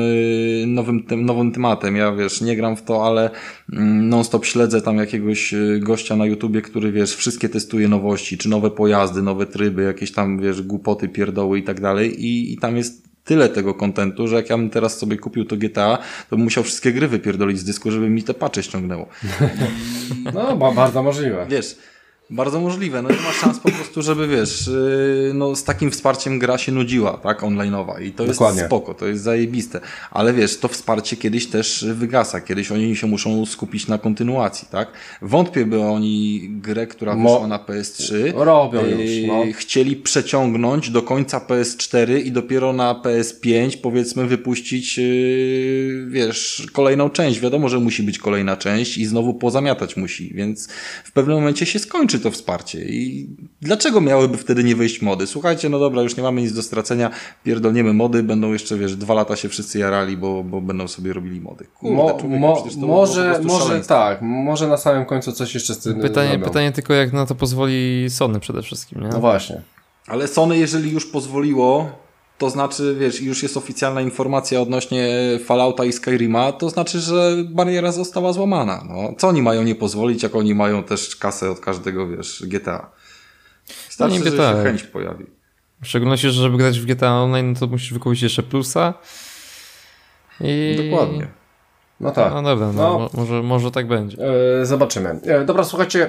nowym tematem. Ja wiesz, nie gram w to, ale non-stop śledzę tam jakiegoś gościa na YouTubie, który wiesz, wszystkie testuje nowości, czy nowe pojazdy, nowe tryby, jakieś tam wiesz, głupoty, pierdoły i tak dalej i tam jest tyle tego kontentu, że jak ja bym teraz sobie kupił to GTA, to bym musiał wszystkie gry wypierdolić z dysku, żeby mi te patche ściągnęło. No, bardzo możliwe. Wiesz, Bardzo możliwe, no nie ma szans po prostu, żeby wiesz, no z takim wsparciem gra się nudziła, tak, online'owa i to jest spoko, to jest zajebiste, ale wiesz, to wsparcie kiedyś też wygasa, kiedyś oni się muszą skupić na kontynuacji, tak, wątpię, by oni grę, która wyszła na PS3 robią już, no. Chcieli przeciągnąć do końca PS4 i dopiero na PS5 powiedzmy wypuścić, wiesz, kolejną część, wiadomo, że musi być kolejna część i znowu pozamiatać musi, więc w pewnym momencie się skończy to wsparcie. I dlaczego miałyby wtedy nie wyjść mody? Słuchajcie, no dobra, już nie mamy nic do stracenia, pierdolniemy mody, będą jeszcze, wiesz, 2 lata się wszyscy jarali, bo będą sobie robili mody. Kurde, może tak, może na samym końcu coś jeszcze z tym pytanie tylko, jak na to pozwoli Sony przede wszystkim, nie? No właśnie. Ale Sony, jeżeli już pozwoliło, to znaczy, wiesz, już jest oficjalna informacja odnośnie Fallouta i Skyrima, to znaczy, że bariera została złamana. No, co oni mają nie pozwolić, jak oni mają też kasę od każdego, wiesz, GTA. Starczy, że się chęć pojawi. W szczególności, że żeby grać w GTA Online, no to musisz wykupić jeszcze plusa. Dokładnie. No tak. No dobra, może tak będzie. Zobaczymy. Dobra, słuchajcie.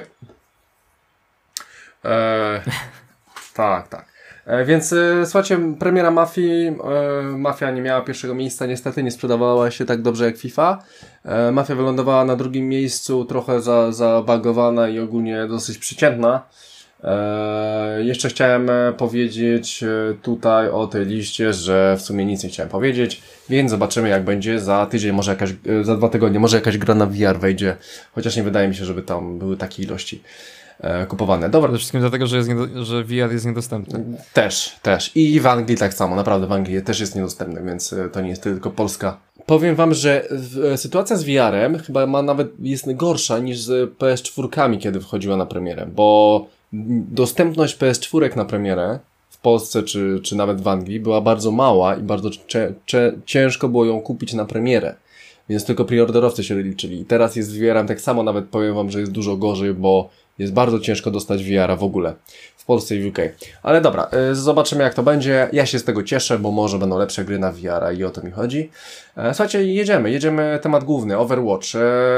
Tak. Więc słuchajcie, premiera Mafii. Mafia nie miała pierwszego miejsca, niestety nie sprzedawała się tak dobrze jak FIFA. Mafia wylądowała na drugim miejscu, trochę zabagowana i ogólnie dosyć przeciętna. Jeszcze chciałem powiedzieć tutaj o tej liście, że w sumie nic nie chciałem powiedzieć, więc zobaczymy jak będzie za tydzień, może za 2 tygodnie, może jakaś gra na VR wejdzie, chociaż nie wydaje mi się, żeby tam były takie ilości kupowane. Dobra. Przede wszystkim dlatego, że VR jest niedostępny. Też. I w Anglii tak samo, naprawdę w Anglii też jest niedostępny, więc to nie jest tylko Polska. Powiem wam, że sytuacja z VR-em chyba jest gorsza niż z PS4, kiedy wchodziła na premierę, bo dostępność PS4 na premierę w Polsce czy nawet w Anglii była bardzo mała i bardzo ciężko było ją kupić na premierę. Więc tylko preorderowcy się liczyli. I teraz jest z VR-em tak samo, nawet powiem wam, że jest dużo gorzej, bo jest bardzo ciężko dostać VR-a w ogóle w Polsce i w UK. Ale dobra, zobaczymy jak to będzie. Ja się z tego cieszę, bo może będą lepsze gry na VR-a i o to mi chodzi. Słuchajcie, jedziemy temat główny, Overwatch.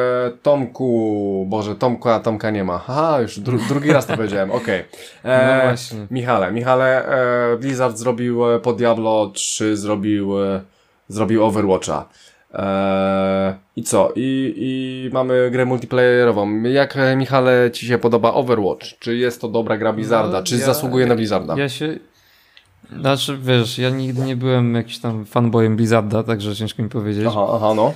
Tomka nie ma. Aha, już drugi raz to powiedziałem, okej. No właśnie. Michale, Blizzard zrobił po Diablo 3, zrobił Overwatcha. I co? I mamy grę multiplayerową. Jak, Michale, ci się podoba Overwatch? Czy jest to dobra gra Blizzarda? Czy zasługuje na Blizzarda? Znaczy, wiesz, ja nigdy nie byłem jakiś tam fanboyem Blizzarda, także ciężko mi powiedzieć. Aha, no.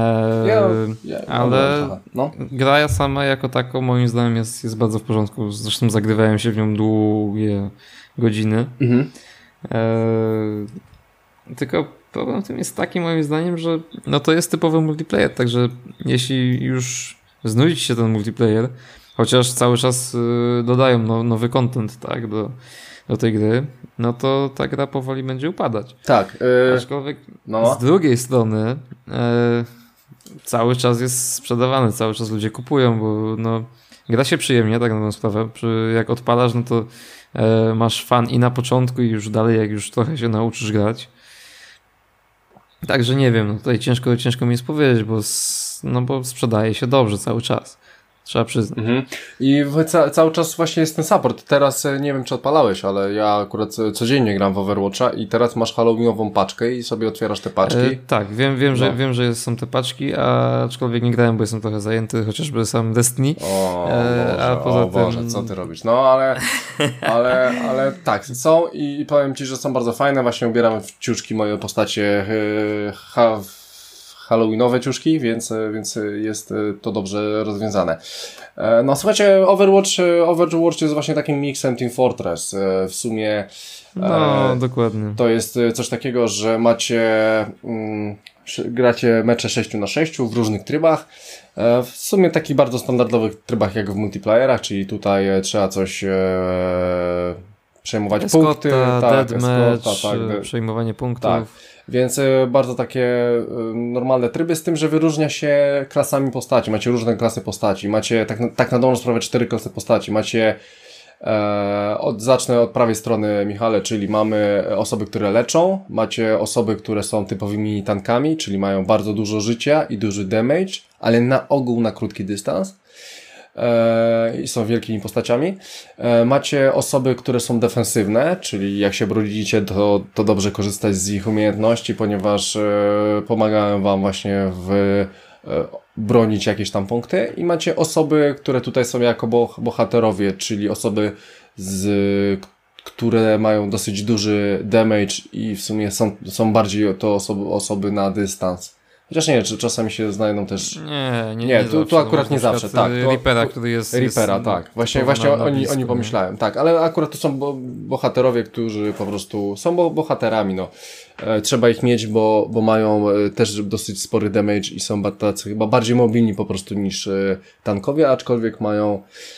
Ale gra sama jako taką moim zdaniem jest bardzo w porządku. Zresztą zagrywałem się w nią długie godziny. Mhm. Tylko problem w tym jest taki moim zdaniem, że no to jest typowy multiplayer, także jeśli już znudzi się ten multiplayer, chociaż cały czas dodają nowy content, tak, do tej gry, no to ta gra powoli będzie upadać. Tak. Aczkolwiek z drugiej strony cały czas jest sprzedawany, cały czas ludzie kupują, bo gra się przyjemnie, tak na tą sprawę. Jak odpalasz, no to masz fan i na początku i już dalej, jak już trochę się nauczysz grać. Także nie wiem, tutaj ciężko mi jest powiedzieć, bo sprzedaje się dobrze cały czas. Trzeba przyznać. Mhm. I cały czas właśnie jest ten support. Teraz nie wiem, czy odpalałeś, ale ja akurat codziennie gram w Overwatcha i teraz masz halloweenową paczkę i sobie otwierasz te paczki. Tak, wiem, że są te paczki, aczkolwiek nie grałem, bo jestem trochę zajęty, chociażby sam Destiny. Boże, co ty robisz? No, ale tak, są i powiem ci, że są bardzo fajne. Właśnie ubieram w ciuszki moje postacie halloweenowe ciuszki, więc jest to dobrze rozwiązane. No słuchajcie, Overwatch jest właśnie takim miksem Team Fortress. W sumie dokładnie. To jest coś takiego, że gracie mecze 6-6 w różnych trybach. W sumie takich bardzo standardowych trybach jak w multiplayerach, czyli tutaj trzeba coś przejmować punkty. Deathmatch, przejmowanie punktów. Tak. Więc bardzo takie normalne tryby, z tym, że wyróżnia się klasami postaci. Macie różne klasy postaci. Macie tak na dobrą sprawę 4 klasy postaci. Macie zacznę od prawej strony, Michale, czyli mamy osoby, które leczą. Macie osoby, które są typowymi tankami, czyli mają bardzo dużo życia i duży damage, ale na ogół na krótki dystans. i są wielkimi postaciami. Macie osoby, które są defensywne, czyli jak się bronicie, to dobrze korzystać z ich umiejętności, ponieważ pomagają wam właśnie bronić jakieś tam punkty. I macie osoby, które tutaj są jako bohaterowie, czyli osoby, które mają dosyć duży damage i w sumie są bardziej to osoby na dystans. Chociaż nie, czy czasami się znajdą też... Nie, tu akurat nie zawsze, tak. Reapera, który jest... Reapera, tak. Właśnie oni pomyślałem. Tak, ale akurat to są bohaterowie, którzy po prostu są bohaterami, no. Trzeba ich mieć, bo mają też dosyć spory damage i są tacy chyba bardziej mobilni po prostu niż tankowie, aczkolwiek mają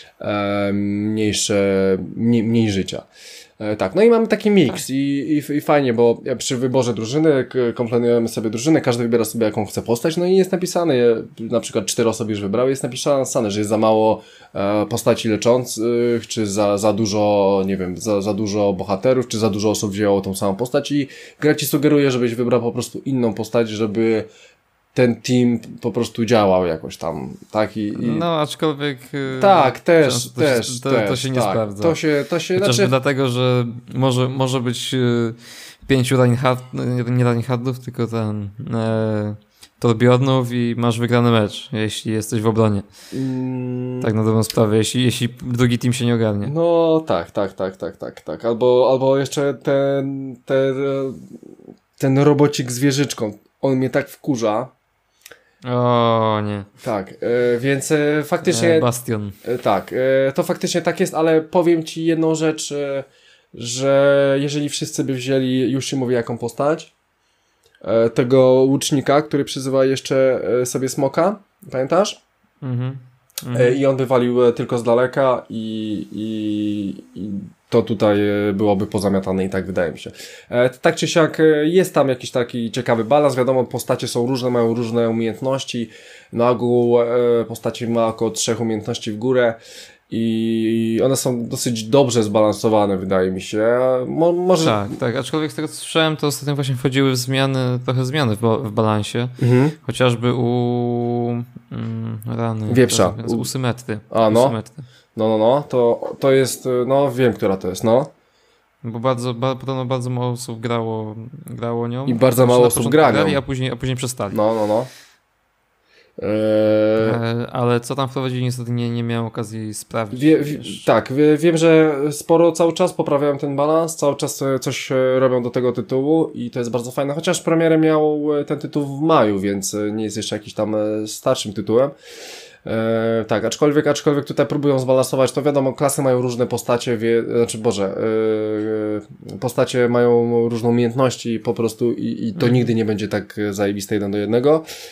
mniej życia. Tak, no i mamy taki miks i fajnie, bo przy wyborze drużyny kompletujemy sobie drużynę, każdy wybiera sobie jaką chce postać, no i jest napisane, na przykład 4 osoby już wybrały, jest napisane, że jest za mało postaci leczących, czy za dużo, nie wiem, za dużo bohaterów, czy za dużo osób wzięło tą samą postać i gra ci sugeruje, żebyś wybrał po prostu inną postać, żeby ten team po prostu działał jakoś tam, tak? No, aczkolwiek... Tak, to się nie sprawdza. To się chociażby znaczy... dlatego, że może być 5 nie Reinhardtów, tylko Torbjornów i masz wygrany mecz, jeśli jesteś w obronie. Tak na dobrą sprawę, jeśli drugi team się nie ogarnie. No, tak. Albo jeszcze ten robocik z wieżyczką, on mnie tak wkurza. O nie. Tak, więc faktycznie... Bastion. Tak, to faktycznie tak jest, ale powiem ci jedną rzecz, że jeżeli wszyscy by wzięli, już się mówi jaką postać, tego łucznika, który przyzywa jeszcze sobie smoka, pamiętasz? I on by walił tylko z daleka i to tutaj byłoby pozamiatane i tak wydaje mi się. Tak czy siak jest tam jakiś taki ciekawy balans, wiadomo, postacie są różne, mają różne umiejętności, na ogół postacie ma około 3 umiejętności w górę i one są dosyć dobrze zbalansowane, wydaje mi się. Może... Tak, aczkolwiek z tego co słyszałem, to ostatnio właśnie wchodziły trochę zmiany w balansie, chociażby u Wieprza. U Symetry. No, to jest, no wiem, która to jest, no. Bo podobno bardzo mało osób grało nią. I bardzo mało osób gra nią. A później przestali. No. Ale co tam wprowadzili, niestety nie miałem okazji sprawdzić. Wiem, że sporo cały czas poprawiają ten balans, cały czas coś robią do tego tytułu i to jest bardzo fajne, chociaż premierę miał ten tytuł w maju, więc nie jest jeszcze jakiś tam starszym tytułem. Tak, aczkolwiek tutaj próbują zbalansować, to wiadomo, klasy mają różne postacie, postacie mają różne umiejętności po prostu i to nigdy nie będzie tak zajebiste 1 do 1.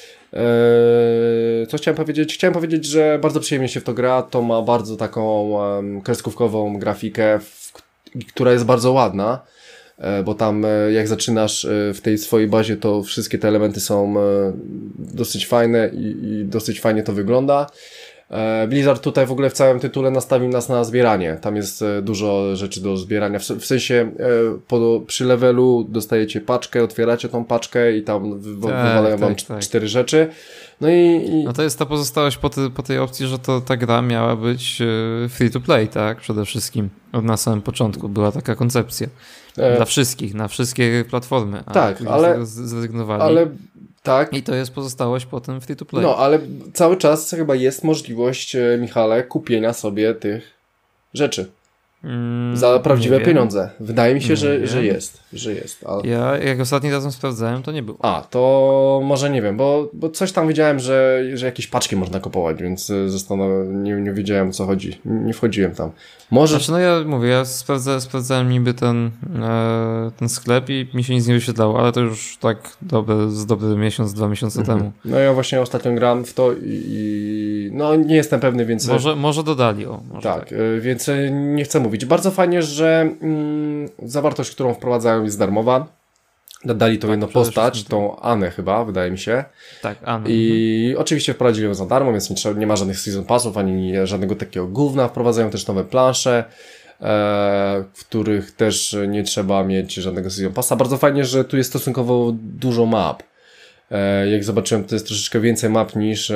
Co chciałem powiedzieć? Chciałem powiedzieć, że bardzo przyjemnie się w to gra, to ma bardzo taką kreskówkową grafikę, która jest bardzo ładna, bo tam jak zaczynasz w tej swojej bazie, to wszystkie te elementy są dosyć fajne i dosyć fajnie to wygląda. Blizzard tutaj w ogóle w całym tytule nastawił nas na zbieranie. Tam jest dużo rzeczy do zbierania. W sensie przy levelu dostajecie paczkę, otwieracie tą paczkę i tam wywalają wam 4 rzeczy. No to jest ta pozostałość po tej opcji, że ta gra miała być free to play, tak? Przede wszystkim. Na samym początku była taka koncepcja. Dla wszystkich, na wszystkie platformy. Tak, ale zrezygnowali. Tak. I to jest pozostałość potem free to play. No, ale cały czas chyba jest możliwość, Michale, kupienia sobie tych rzeczy. Za prawdziwe pieniądze. Wydaje mi się, że jest. Ale... Ja jak ostatni razem sprawdzałem, to nie było. To może nie wiem, bo coś tam widziałem, że jakieś paczki można kupować, więc nie wiedziałem, o co chodzi. Nie wchodziłem tam. Może... Znaczy, ja sprawdzałem niby ten sklep i mi się nic nie wyświetlało, ale to już tak dobry miesiąc, 2 miesiące temu. No ja właśnie ostatnio gram w to i nie jestem pewny, więc... Może dodali, tak, więc nie chcę mówić. Bardzo fajnie, że zawartość, którą wprowadzają, jest darmowa. Dodali tą jedną postać, tą Anę chyba, wydaje mi się. Tak, Anę. I oczywiście wprowadzili ją za darmo, więc nie ma żadnych season passów, ani żadnego takiego gówna. Wprowadzają też nowe plansze, w których też nie trzeba mieć żadnego season passa. Bardzo fajnie, że tu jest stosunkowo dużo map. Jak zobaczyłem, to jest troszeczkę więcej map niż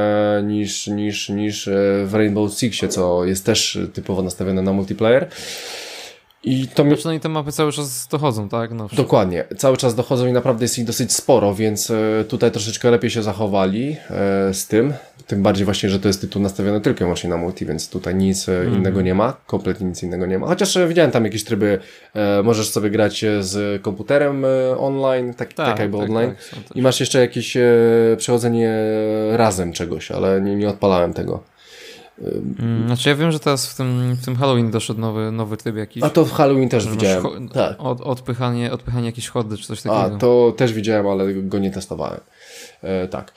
w Rainbow Sixie, co jest też typowo nastawione na multiplayer. I to mi... Przynajmniej te mapy cały czas dochodzą, tak? No, Dokładnie, cały czas dochodzą i naprawdę jest ich dosyć sporo, więc tutaj troszeczkę lepiej się zachowali z tym. Tym bardziej właśnie, że to jest tytuł nastawiony tylko i wyłącznie na multi, więc tutaj nic innego nie ma, kompletnie nic innego nie ma. Chociaż widziałem tam jakieś tryby, możesz sobie grać z komputerem online, tak jakby online. Tak, i masz jeszcze jakieś przechodzenie razem czegoś, ale nie odpalałem tego. Znaczy ja wiem, że teraz w tym Halloween doszedł nowy tryb jakiś. A to w Halloween też widziałem. Tak. Odpychanie jakiejś hordy czy coś takiego. A, to też widziałem, ale go nie testowałem. Tak.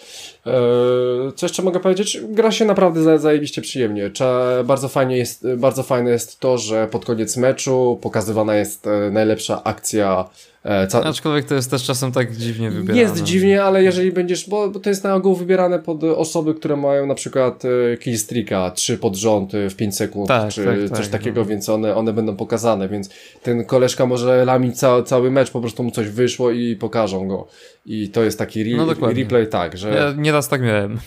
Co jeszcze mogę powiedzieć? Gra się naprawdę zajebiście przyjemnie. Bardzo fajne jest to, że pod koniec meczu pokazywana jest najlepsza akcja. Aczkolwiek to jest też czasem tak dziwnie wybierane. Jest dziwnie, ale jeżeli będziesz, bo to jest na ogół wybierane pod osoby, które mają na przykład killstreaka 3 pod rząd w 5 sekund, czy coś takiego, więc one będą pokazane, więc ten koleżka może lamić cały mecz, po prostu mu coś wyszło i pokażą go. I to jest taki replay, tak, że... Ja nieraz tak miałem.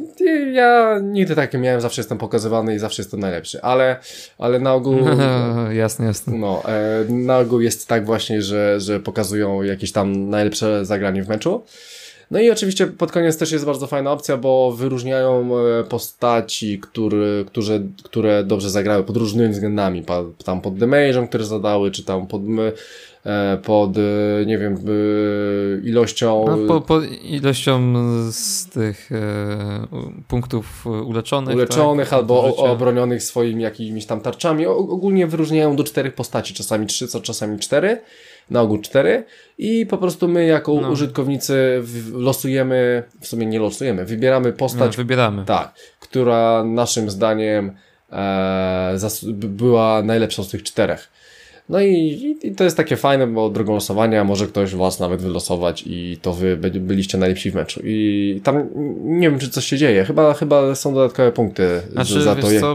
Ja nigdy tak nie miałem, zawsze jestem pokazywany i zawsze jestem najlepszy, ale na ogół... Jasne. No, na ogół jest tak właśnie, że pokazują jakieś tam najlepsze zagranie w meczu. No i oczywiście pod koniec też jest bardzo fajna opcja, bo wyróżniają postaci, które dobrze zagrały pod różnymi względami. Tam pod damage'em, które zadały, czy tam pod nie wiem, ilością... No, pod ilością z tych punktów uleczonych. Tak? Albo obronionych swoimi jakimiś tam tarczami. Ogólnie wyróżniają do 4 postaci, czasami 3, czasami 4. Na ogół 4 i po prostu my jako użytkownicy losujemy, w sumie nie losujemy, wybieramy postać, tak, która naszym zdaniem była najlepszą z tych 4. No i to jest takie fajne, bo drogą losowania może ktoś was nawet wylosować i to wy byliście najlepsi w meczu. I tam nie wiem, czy coś się dzieje. Chyba są dodatkowe punkty za to. Wiesz co,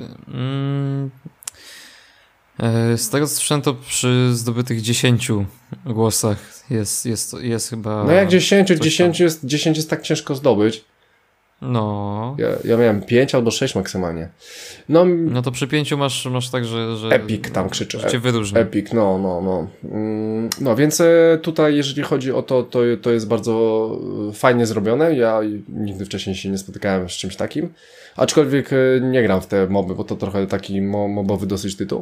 z tego co słyszałem, to przy zdobytych 10 głosach jest chyba... No jak 10 jest tak ciężko zdobyć. No. Ja miałem 5 albo 6 maksymalnie. No to przy 5 masz tak, że Epic tam krzyczy. Że cię wyróżni. Epic, no. No więc tutaj jeżeli chodzi o to jest bardzo fajnie zrobione. Ja nigdy wcześniej się nie spotykałem z czymś takim. Aczkolwiek nie gram w te moby, bo to trochę taki mobowy dosyć tytuł.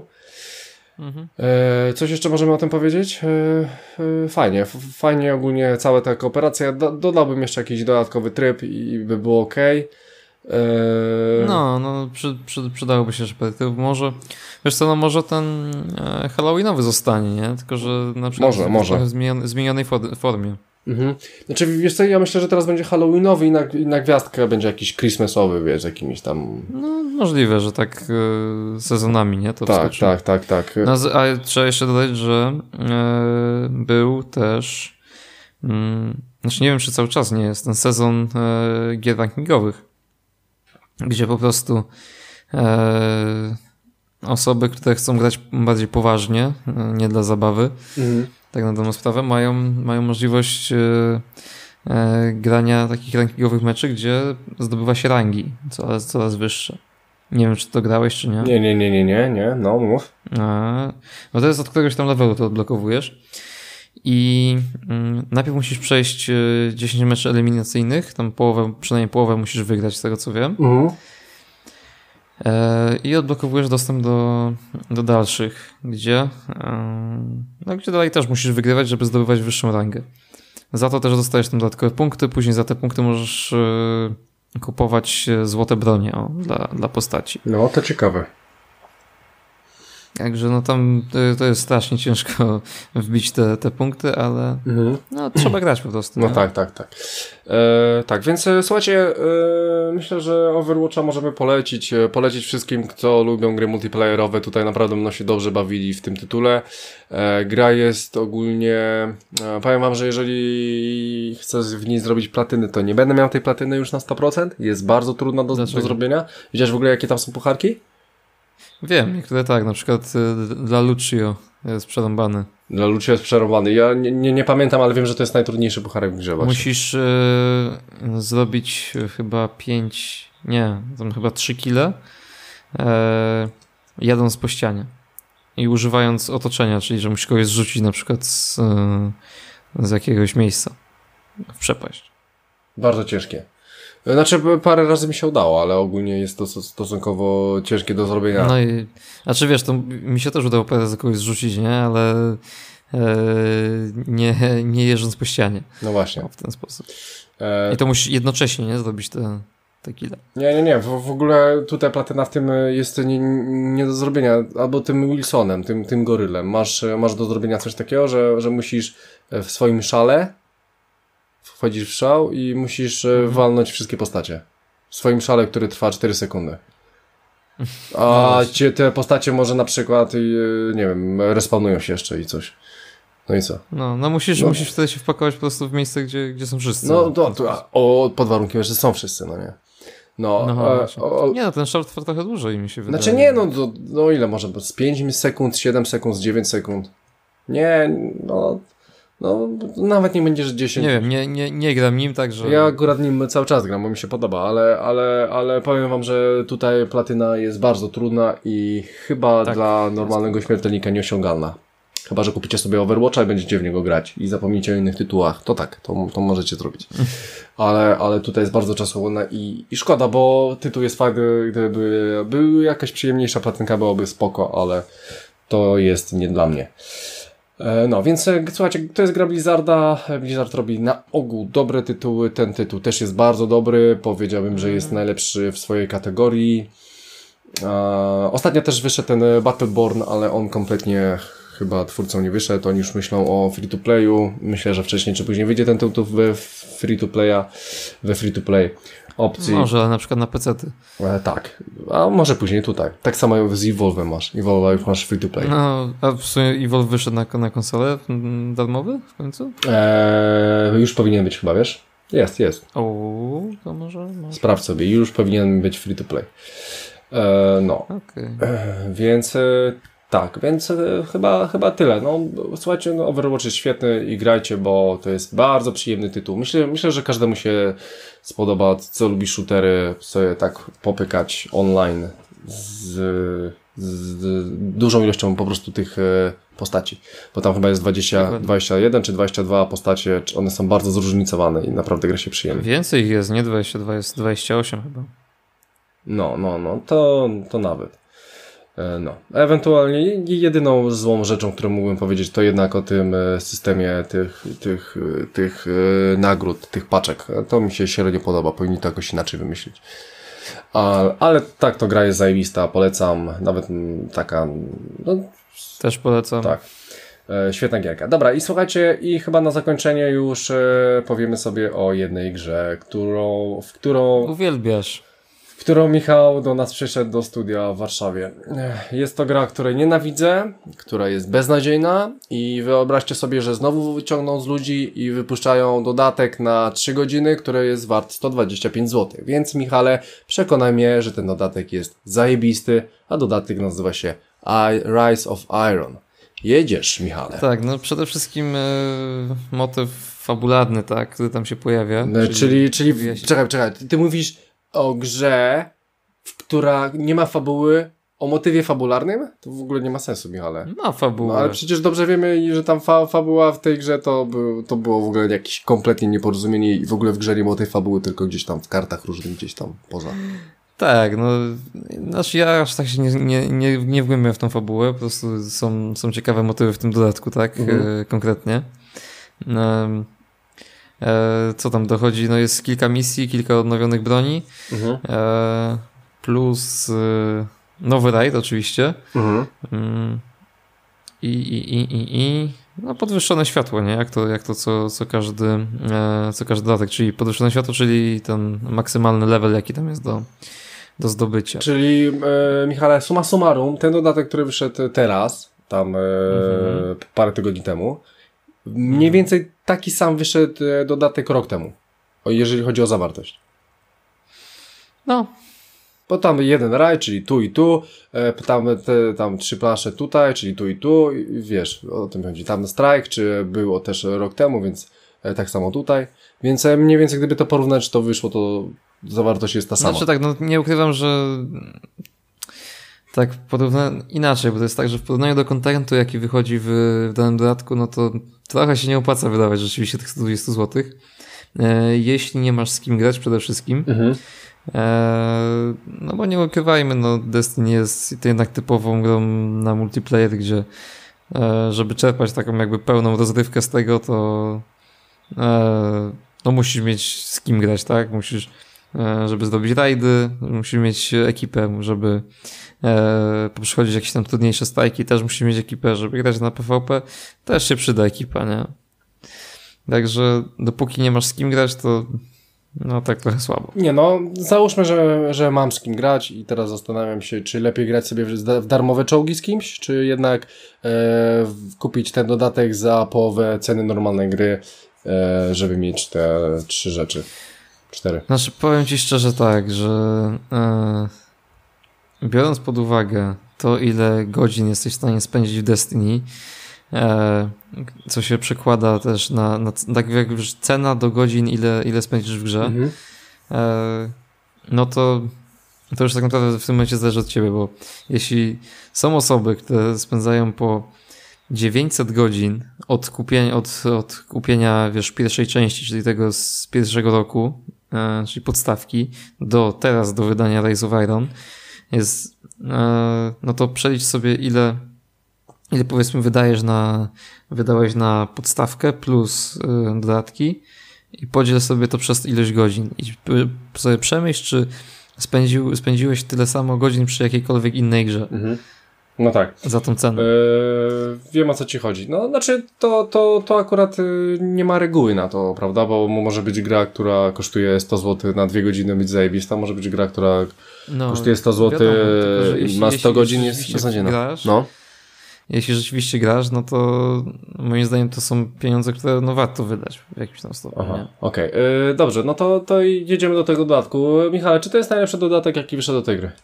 Coś jeszcze możemy o tym powiedzieć? Fajnie ogólnie cała ta kooperacja. Dodałbym jeszcze jakiś dodatkowy tryb i by było ok. No, przydałoby się jeszcze tryb. Może, wiesz co, może ten Halloweenowy zostanie, nie? Tylko, że na przykład może. w zmienionej formie. Znaczy, wiesz co, ja myślę, że teraz będzie Halloweenowy i na gwiazdkę będzie jakiś Christmasowy, wiesz, jakimiś tam... No, możliwe, że tak sezonami, nie? To tak. No, a trzeba jeszcze dodać, że był też... Znaczy, nie wiem, czy cały czas nie jest ten sezon gier rankingowych, gdzie po prostu osoby, które chcą grać bardziej poważnie, nie dla zabawy, tak na dobrą sprawę, mają możliwość grania takich rankingowych meczy, gdzie zdobywa się rangi coraz wyższe. Nie wiem, czy to grałeś, czy nie? Nie, no mów. No to jest od któregoś tam levelu to odblokowujesz i najpierw musisz przejść 10 meczy eliminacyjnych, tam przynajmniej połowę musisz wygrać, z tego co wiem. I odblokowujesz dostęp do dalszych, gdzie dalej też musisz wygrywać, żeby zdobywać wyższą rangę. Za to też dostajesz tam dodatkowe punkty, później za te punkty możesz kupować złote bronie dla postaci. No, to ciekawe. Także no tam to jest strasznie ciężko wbić te punkty, ale no, trzeba grać po prostu. No tak. Tak, więc słuchajcie, myślę, że Overwatcha możemy polecić wszystkim, kto lubią gry multiplayerowe. Tutaj naprawdę będą się dobrze bawili w tym tytule. Gra jest ogólnie, powiem wam, że jeżeli chcę w niej zrobić platyny, to nie będę miał tej platyny już na 100%. Jest bardzo trudna do zrobienia. Widziałeś w ogóle, jakie tam są pucharki? Wiem, niektóre tak, na przykład dla Lucio jest przerąbany. Dla Lucio jest przerobany. Ja nie pamiętam, ale wiem, że to jest najtrudniejszy pucharek w grze właśnie. Musisz zrobić chyba 5, nie, tam chyba 3 kile jadąc po ścianie i używając otoczenia, czyli że musisz kogoś zrzucić na przykład z jakiegoś miejsca w przepaść. Bardzo ciężkie. Znaczy parę razy mi się udało, ale ogólnie jest to stosunkowo ciężkie do zrobienia. No i, znaczy wiesz, to mi się też udało parę razy kogoś zrzucić, nie? Ale nie jeżdżąc po ścianie. No właśnie. W ten sposób. I to musisz jednocześnie, nie? Zrobić te kile. Nie. W ogóle tutaj platyna w tym jest nie do zrobienia. Albo tym Wilsonem, tym gorylem. Masz do zrobienia coś takiego, że musisz w swoim szale wchodzisz w szał i musisz walnąć wszystkie postacie. W swoim szale, który trwa 4 sekundy. A te postacie może na przykład, nie wiem, respawnują się jeszcze i coś. No i co? No musisz wtedy się wpakować po prostu w miejsce, gdzie są wszyscy. No pod warunkiem, że są wszyscy, no nie. Nie, no ten szał trwa trochę dłużej mi się wydaje. Znaczy nie, no ile może? Z 5 sekund, 7 sekund, z 9 sekund. Nie, no nawet nie będziesz 10. Nie wiem, nie gram nim, także... Ja akurat nim cały czas gram, bo mi się podoba, ale powiem wam, że tutaj platyna jest bardzo trudna i chyba dla normalnego śmiertelnika nieosiągalna. Chyba że kupicie sobie Overwatcha i będziecie w niego grać i zapomnicie o innych tytułach, to tak, to możecie zrobić. Ale tutaj jest bardzo czasochłonna i szkoda, bo tytuł jest fajny, gdyby był jakaś przyjemniejsza platynka, byłoby spoko, ale to jest nie dla mnie. No, więc słuchajcie, to jest gra Blizzarda. Blizzard robi na ogół dobre tytuły. Ten tytuł też jest bardzo dobry. Powiedziałbym, że jest najlepszy w swojej kategorii. Ostatnio też wyszedł ten Battleborn, ale on kompletnie chyba twórcą nie wyszedł. Oni już myślą o free-to-playu. Myślę, że wcześniej czy później wyjdzie ten tytuł we free-to-play opcji. Może, ale na przykład na PC-ty. Tak, a może później tutaj. Tak samo z Evolve'em masz. Evolve masz free-to-play. No, a w sumie Evolve wyszedł na konsolę darmowy w końcu? Już powinien być chyba, wiesz? Jest. To może... Sprawdź sobie, już powinien być free-to-play. No. Okay. Więc... Tak, więc chyba tyle. No, słuchajcie, Overwatch jest świetny i grajcie, bo to jest bardzo przyjemny tytuł. Myślę, że każdemu się spodoba, co lubi shootery, sobie tak popykać online z dużą ilością po prostu tych postaci. Bo tam chyba jest 21 czy 22 postacie, one są bardzo zróżnicowane i naprawdę gra się przyjemnie. Więcej ich jest, nie 22, jest 28 chyba. No, to nawet. No, ewentualnie jedyną złą rzeczą, którą mógłbym powiedzieć, to jednak o tym systemie tych nagród, tych paczek. To mi się średnio podoba, powinni to jakoś inaczej wymyślić. Ale tak, to gra jest zajebista, polecam, nawet taka... No, też polecam. Tak, świetna gierka. Dobra, i słuchajcie, i chyba na zakończenie już powiemy sobie o jednej grze, którą uwielbiasz. Którą Michał do nas przyszedł do studia w Warszawie. Jest to gra, której nienawidzę, która jest beznadziejna i wyobraźcie sobie, że znowu wyciągną z ludzi i wypuszczają dodatek na 3 godziny, który jest wart 125 zł. Więc Michale, przekonaj mnie, że ten dodatek jest zajebisty, a dodatek nazywa się Rise of Iron. Jedziesz, Michale. Tak, no przede wszystkim motyw fabularny, tak, który tam się pojawia. Czyli czekaj, ty mówisz o grze, która nie ma fabuły, o motywie fabularnym? To w ogóle nie ma sensu, Michale. Ma fabułę. No, ale przecież dobrze wiemy, że tam fabuła w tej grze to było w ogóle jakieś kompletnie nieporozumienie i w ogóle w grze nie było tej fabuły, tylko gdzieś tam w kartach różnych, gdzieś tam poza. Tak, no, znaczy ja aż tak się nie wgłębiam w tą fabułę, po prostu są ciekawe motywy w tym dodatku, tak, konkretnie. Co tam dochodzi? No jest kilka misji, kilka odnowionych broni, plus nowy raid oczywiście i no podwyższone światło, nie? Jak to co każdy dodatek, czyli podwyższone światło, czyli ten maksymalny level, jaki tam jest do zdobycia. Czyli Michale, summa summarum, ten dodatek, który wyszedł teraz, tam parę tygodni temu, mniej więcej taki sam wyszedł dodatek rok temu, jeżeli chodzi o zawartość. No, Bo tam jeden raj, czyli tu i tu, tam 3 plansze tutaj, czyli tu i tu, i wiesz, o tym chodzi. Tam strajk, czy było też rok temu, więc tak samo tutaj. Więc mniej więcej gdyby to porównać, to wyszło, to zawartość jest ta sama. Znaczy tak, no nie ukrywam, że tak inaczej, bo to jest tak, że w porównaniu do kontentu, jaki wychodzi w danym dodatku, no to trochę się nie opłaca wydawać rzeczywiście tych 120 zł. Jeśli nie masz z kim grać przede wszystkim. No bo nie ukrywajmy, no Destiny jest to jednak typową grą na multiplayer, gdzie żeby czerpać taką jakby pełną rozrywkę z tego, to no musisz mieć z kim grać, tak? Musisz, żeby zrobić rajdy, musisz mieć ekipę, żeby przechodzić jakieś tam trudniejsze stajki, też musisz mieć ekipę, żeby grać na PvP, też się przyda ekipa, nie? Także dopóki nie masz z kim grać, to no tak trochę słabo. Nie no, załóżmy, że mam z kim grać i teraz zastanawiam się, czy lepiej grać sobie w darmowe czołgi z kimś, czy jednak kupić ten dodatek za połowę ceny normalnej gry, żeby mieć te 3 rzeczy. 4. Znaczy powiem ci szczerze tak, że biorąc pod uwagę to, ile godzin jesteś w stanie spędzić w Destiny, co się przekłada też na tak jak już cena do godzin, ile spędzisz w grze, no to już tak naprawdę w tym momencie zależy od ciebie, bo jeśli są osoby, które spędzają po 900 godzin od kupienia wiesz, pierwszej części, czyli tego z pierwszego roku, czyli podstawki, do teraz, do wydania Rise of Iron, jest, no to przelicz sobie ile powiedzmy wydałeś na podstawkę plus dodatki i podziel sobie to przez ilość godzin i sobie przemyśl, czy spędziłeś tyle samo godzin przy jakiejkolwiek innej grze. No tak. Za tą cenę. Wiem, o co ci chodzi. No, znaczy, to akurat nie ma reguły na to, prawda? Bo może być gra, która kosztuje 100 zł na 2 godziny, być zajebista. Może być gra, która kosztuje 100 zł, wiadomo, ma 100 godzin, jest beznadziejna. No. Jeśli rzeczywiście grasz, no to moim zdaniem to są pieniądze, które no warto wydać w jakimś tam stopniu. Okej. Dobrze, no to jedziemy do tego dodatku. Michale, czy to jest najlepszy dodatek, jaki wyszedł do tej gry?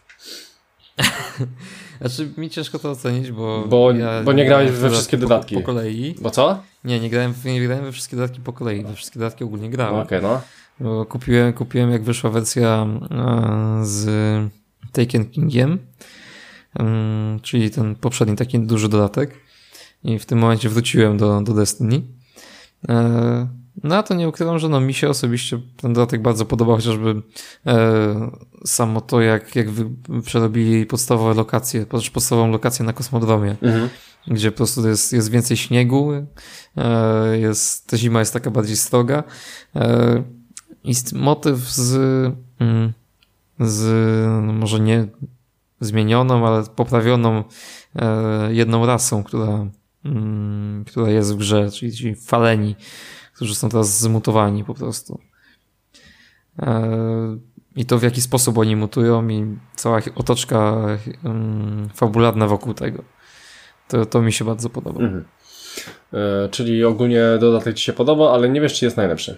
Znaczy mi ciężko to ocenić, bo nie grałeś we wszystkie dodatki. Po kolei. Bo co? Nie grałem we wszystkie dodatki po kolei. We wszystkie dodatki ogólnie grałem. Okej, no. Bo kupiłem jak wyszła wersja z Taken Kingiem, czyli ten poprzedni taki duży dodatek, i w tym momencie wróciłem do Destiny. No a to nie ukrywam, że no mi się osobiście ten dodatek bardzo podobał, chociażby samo to, jak przerobili podstawową lokację na kosmodromie, gdzie po prostu jest więcej śniegu, ta zima jest taka bardziej sroga, i motyw z no może nie zmienioną, ale poprawioną jedną rasą, która jest w grze, czyli faleni, którzy są teraz zmutowani po prostu. I to w jaki sposób oni mutują i cała otoczka fabularna wokół tego. To mi się bardzo podoba. Czyli ogólnie dodatek ci się podoba, ale nie wiesz, czy jest najlepszy.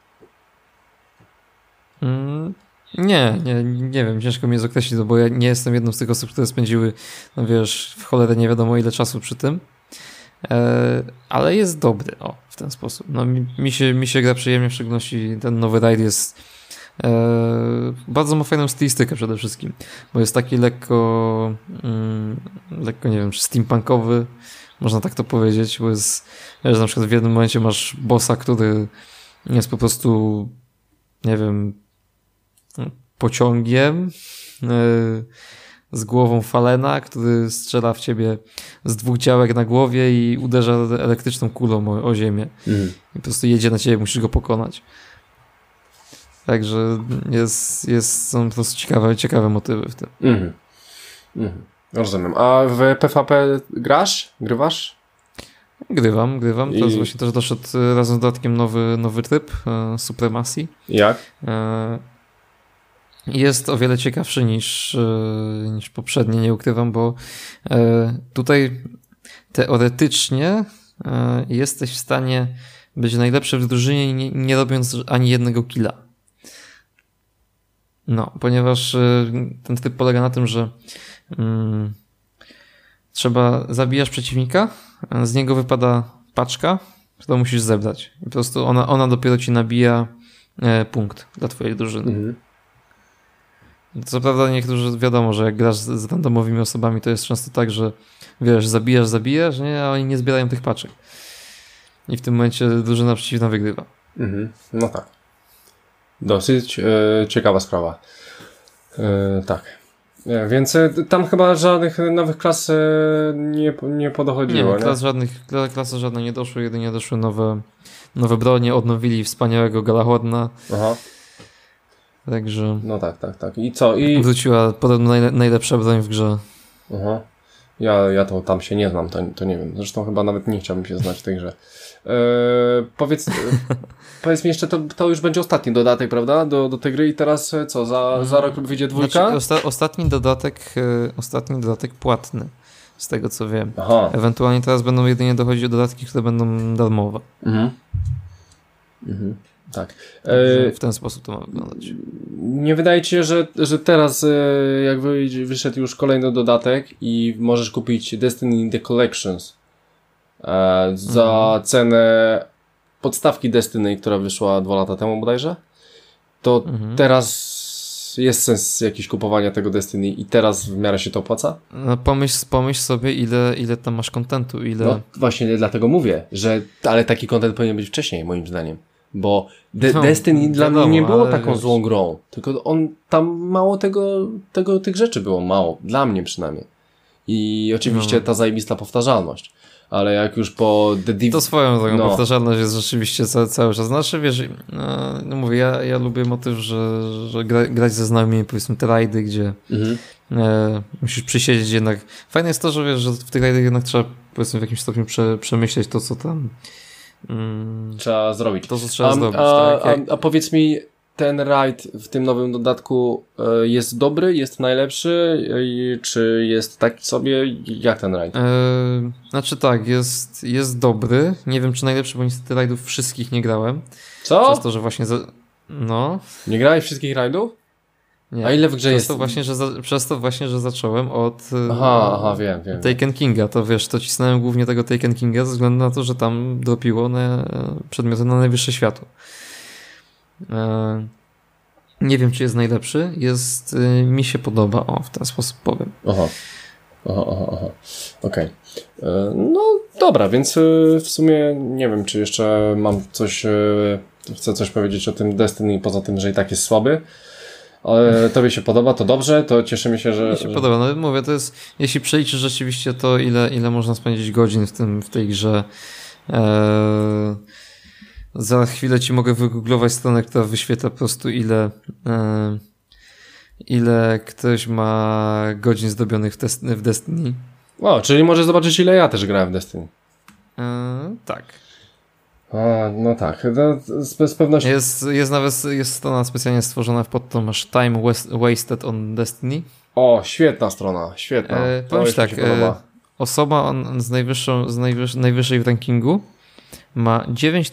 Nie wiem, ciężko mi jest określić, bo ja nie jestem jedną z tych osób, które spędziły, no wiesz, w cholerę nie wiadomo ile czasu przy tym. Ale jest dobry, w ten sposób. No, mi się gra przyjemnie, w szczególności ten nowy raid jest bardzo ma fajną stylistykę przede wszystkim, bo jest taki lekko nie wiem, czy steampunkowy, można tak to powiedzieć, bo jest, że na przykład w jednym momencie masz bossa, który jest po prostu, nie wiem, pociągiem z głową falena, który strzela w ciebie z 2 działek na głowie i uderza elektryczną kulą o ziemię. I po prostu jedzie na ciebie, musisz go pokonać. Także są po prostu ciekawe motywy w tym. Rozumiem. A w PvP grywasz? Grywam. Teraz właśnie też doszedł razem z dodatkiem nowy tryb Supremacji. Jak? Jest o wiele ciekawszy niż poprzednie, nie ukrywam, bo tutaj teoretycznie jesteś w stanie być najlepszy w drużynie nie robiąc ani jednego killa. No, ponieważ ten tryb polega na tym, że zabijasz przeciwnika, z niego wypada paczka, którą musisz zebrać. I po prostu ona dopiero ci nabija punkt dla twojej drużyny. Co prawda niektórzy, wiadomo, że jak grasz z randomowymi osobami, to jest często tak, że wiesz, zabijasz, nie? A oni nie zbierają tych paczek. I w tym momencie drużyna przeciwna wygrywa. No tak. Dosyć ciekawa sprawa. Tak. Więc tam chyba żadnych nowych klas nie podochodziło. Nie, klasy żadne nie doszły, jedynie doszły nowe bronie, odnowili wspaniałego Galahorna. Aha. Także... No tak. I co? Wróciła podobno najlepsza broń w grze. Aha. Ja to tam się nie znam, to nie wiem. Zresztą chyba nawet nie chciałbym się znać w tej grze. Powiedz mi jeszcze, to już będzie ostatni dodatek, prawda? Do tej gry i teraz co? Za rok wyjdzie 2? Znaczy, ostatni dodatek płatny, z tego co wiem. Aha. Ewentualnie teraz będą jedynie dochodzić dodatki, które będą darmowe. Tak. W ten sposób to ma wyglądać. Nie wydaje ci się, że teraz jak wyszedł już kolejny dodatek i możesz kupić Destiny The Collections za cenę podstawki Destiny, która wyszła 2 lata temu bodajże, to teraz jest sens jakiś kupowania tego Destiny i teraz w miarę się to opłaca? No, pomyśl sobie, ile tam masz kontentu, No właśnie dlatego mówię, ale taki kontent powinien być wcześniej, moim zdaniem. Bo Destiny dla mnie nie było taką złą grą, tylko tam mało tych rzeczy było, mało, dla mnie przynajmniej. I oczywiście ta zajebista powtarzalność. Ale jak już po The Div... To swoją drogą, powtarzalność jest rzeczywiście cały czas. Znaczy, wiesz, no mówię, ja lubię motyw, że grać ze znajomymi, powiedzmy te rajdy, gdzie musisz przysiedzieć jednak. Fajne jest to, że wiesz, że w tych rajdach jednak trzeba, powiedzmy, w jakimś stopniu przemyśleć to, co tam trzeba zrobić. To, co trzeba zrobić. Tak? A powiedz mi, ten raid w tym nowym dodatku jest dobry, jest najlepszy, czy jest tak sobie? Jak ten raid? Znaczy tak, jest dobry. Nie wiem, czy najlepszy, bo niestety raidów wszystkich nie grałem. Co? Przez to, że właśnie Nie grałeś wszystkich raidów? Nie. A ile w grze jest? Przez to właśnie, że zacząłem od wiem. Taken Kinga. To wiesz, to cisnąłem głównie tego Taken Kinga ze względu na to, że tam dropiło przedmioty na najwyższe światło. Nie wiem, czy jest najlepszy. Mi się podoba. W ten sposób powiem. Aha. Okej. No dobra, więc w sumie nie wiem, czy jeszcze mam chcę coś powiedzieć o tym Destiny, poza tym, że i tak jest słaby. Ale tobie się podoba, to dobrze, to cieszymy się, że... Mi się podoba, no mówię, to jest, jeśli przeliczysz rzeczywiście to, ile można spędzić godzin w tej grze, za chwilę ci mogę wygooglować stronę, która wyświetla po prostu ile ktoś ma godzin zdobionych w Destiny. Czyli możesz zobaczyć, ile ja też grałem w Destiny. Tak. No tak, z pewnością. Jest strona specjalnie stworzona pod to, masz Time Wasted on Destiny. Świetna strona, świetna. Powiem tak, osoba z najwyższej w rankingu ma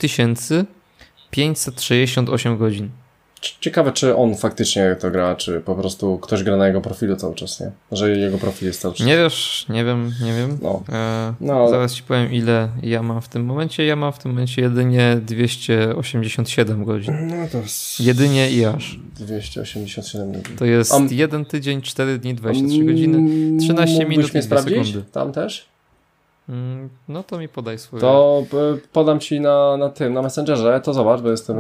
9568 godzin. Ciekawe, czy on faktycznie to gra, czy po prostu ktoś gra na jego profilu cały czas, nie? Że jego profil jest cały czas. Nie wiem. Zaraz ci powiem, ile ja mam w tym momencie. Ja mam w tym momencie jedynie 287 godzin. No to jest... Jedynie i aż. 287 godzin. To jest 1 tydzień, 4 dni, 23 godziny, 13 minut i 2 sekundy. Tam też? No to mi podaj swoje. To podam ci na Messengerze, to zobacz, bo jestem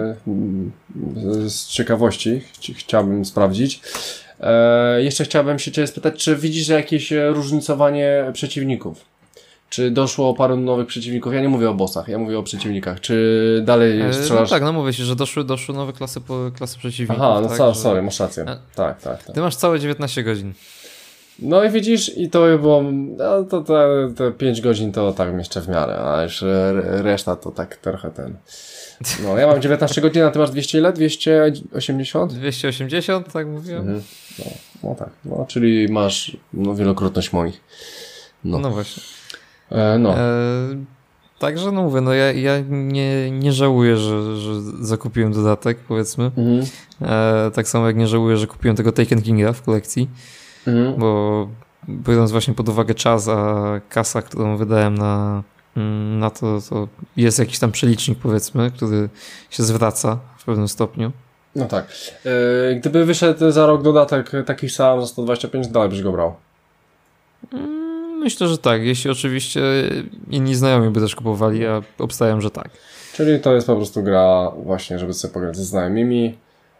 z ciekawości, chciałbym sprawdzić. Jeszcze chciałbym się ciebie spytać, czy widzisz jakieś różnicowanie przeciwników? Czy doszło paru nowych przeciwników? Ja nie mówię o bossach, ja mówię o przeciwnikach. Czy dalej strzelasz? No tak, mówię ci, że doszły nowe klasy przeciwników. Aha, tak, sorry, masz rację. Tak. Ty masz całe 19 godzin. No i widzisz, i to by było, te 5 godzin to tak jeszcze w miarę, a już reszta to tak trochę No, ja mam 19 godzin, a ty masz 200 ile? 280? 280, tak mówiłem. No tak, czyli masz wielokrotność moich. No właśnie. Także no mówię, no ja nie żałuję, że zakupiłem dodatek, powiedzmy. Tak samo jak nie żałuję, że kupiłem tego Taken Kinga w kolekcji, bo biorąc właśnie pod uwagę czas, a kasa, którą wydałem na to jest jakiś tam przelicznik, powiedzmy, który się zwraca w pewnym stopniu. No tak. Gdyby wyszedł za rok dodatek taki sam za 125, dalej byś go brał? Myślę, że tak. Jeśli oczywiście inni znajomi by też kupowali, ja obstawiam, że tak. Czyli to jest po prostu gra właśnie, żeby sobie pograć ze znajomymi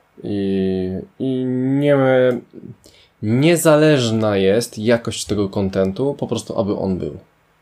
i niezależna jest jakość tego kontentu, po prostu aby on był.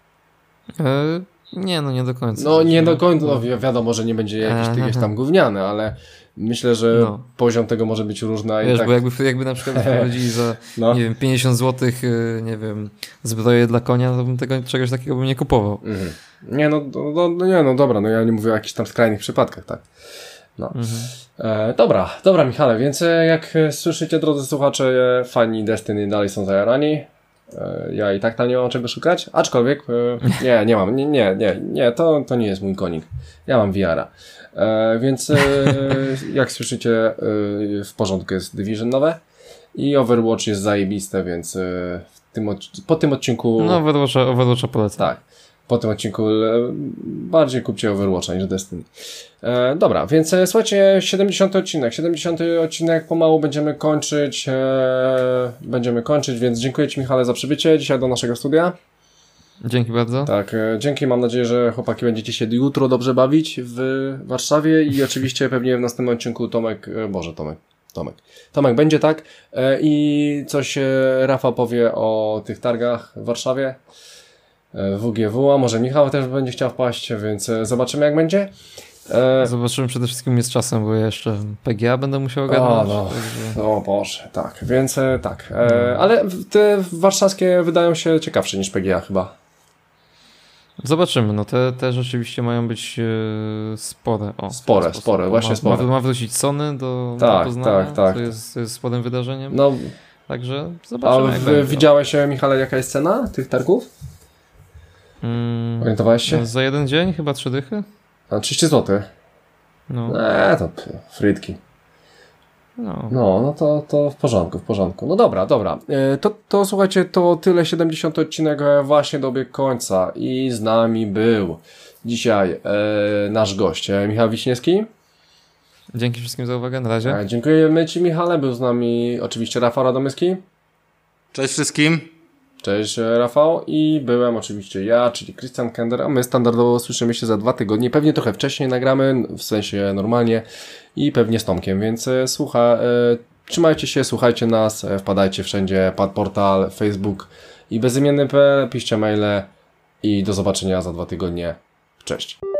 Nie, no nie do końca. No nie do końca, no wiadomo, że nie będzie jakieś tam gówniane, ale myślę, że poziom tego może być różny. Wiesz, tak... bo jakby na przykład wprowadzili za, nie wiem, 50 zł, nie wiem, zbroję dla konia, to bym czegoś takiego bym nie kupował. Nie, no dobra, no ja nie mówię o jakichś tam skrajnych przypadkach, tak. No. Dobra Michale, więc jak słyszycie, drodzy słuchacze, fani Destiny dalej są zajarani. Ja i tak tam nie mam czego szukać, aczkolwiek nie mam, nie, to nie jest mój konik. Ja mam VR-a. Więc jak słyszycie, w porządku jest Division nowe i Overwatch jest zajebiste, więc po tym odcinku... No Overwatcha polecam. Tak. Po tym odcinku bardziej kupcie Overwatcha niż Destiny. Dobra, więc słuchajcie, 70 odcinek pomału będziemy kończyć, więc dziękuję Ci, Michale, za przybycie dzisiaj do naszego studia. Dzięki bardzo. Tak, dzięki, mam nadzieję, że chłopaki będziecie się jutro dobrze bawić w Warszawie i oczywiście pewnie w następnym odcinku Tomek będzie, tak? I coś Rafał powie o tych targach w Warszawie. WGW, a może Michał też będzie chciał wpaść, więc zobaczymy jak będzie. Zobaczymy przede wszystkim jest czasem, bo ja jeszcze PGA będę musiał ogarnąć. O Boże, tak, więc tak. Ale te warszawskie wydają się ciekawsze niż PGA chyba. Zobaczymy, no te rzeczywiście mają być spore. Spore, właśnie spore. Ma wrócić Sony do Poznania, tak. To jest sporym wydarzeniem. No, także zobaczymy. A widziałeś, Michale, jaka jest cena tych targów? Orientowałeś się? Za jeden dzień chyba 3 dychy? A 30 zł? No. To frytki. No to w porządku. No dobra. To słuchajcie, to tyle 70 odcinek właśnie dobiegł końca i z nami był dzisiaj nasz gość Michał Wiśniewski. Dzięki wszystkim za uwagę, na razie. Dziękujemy Ci, Michale, był z nami oczywiście Rafał Radomyski. Cześć wszystkim. Cześć Rafał i byłem oczywiście ja, czyli Christian Kender, a my standardowo słyszymy się za 2 tygodnie, pewnie trochę wcześniej nagramy, w sensie normalnie i pewnie z Tomkiem, więc trzymajcie się, słuchajcie nas, wpadajcie wszędzie, Portal, Facebook i bezimienny.pl, piszcie maile i do zobaczenia za 2 tygodnie. Cześć.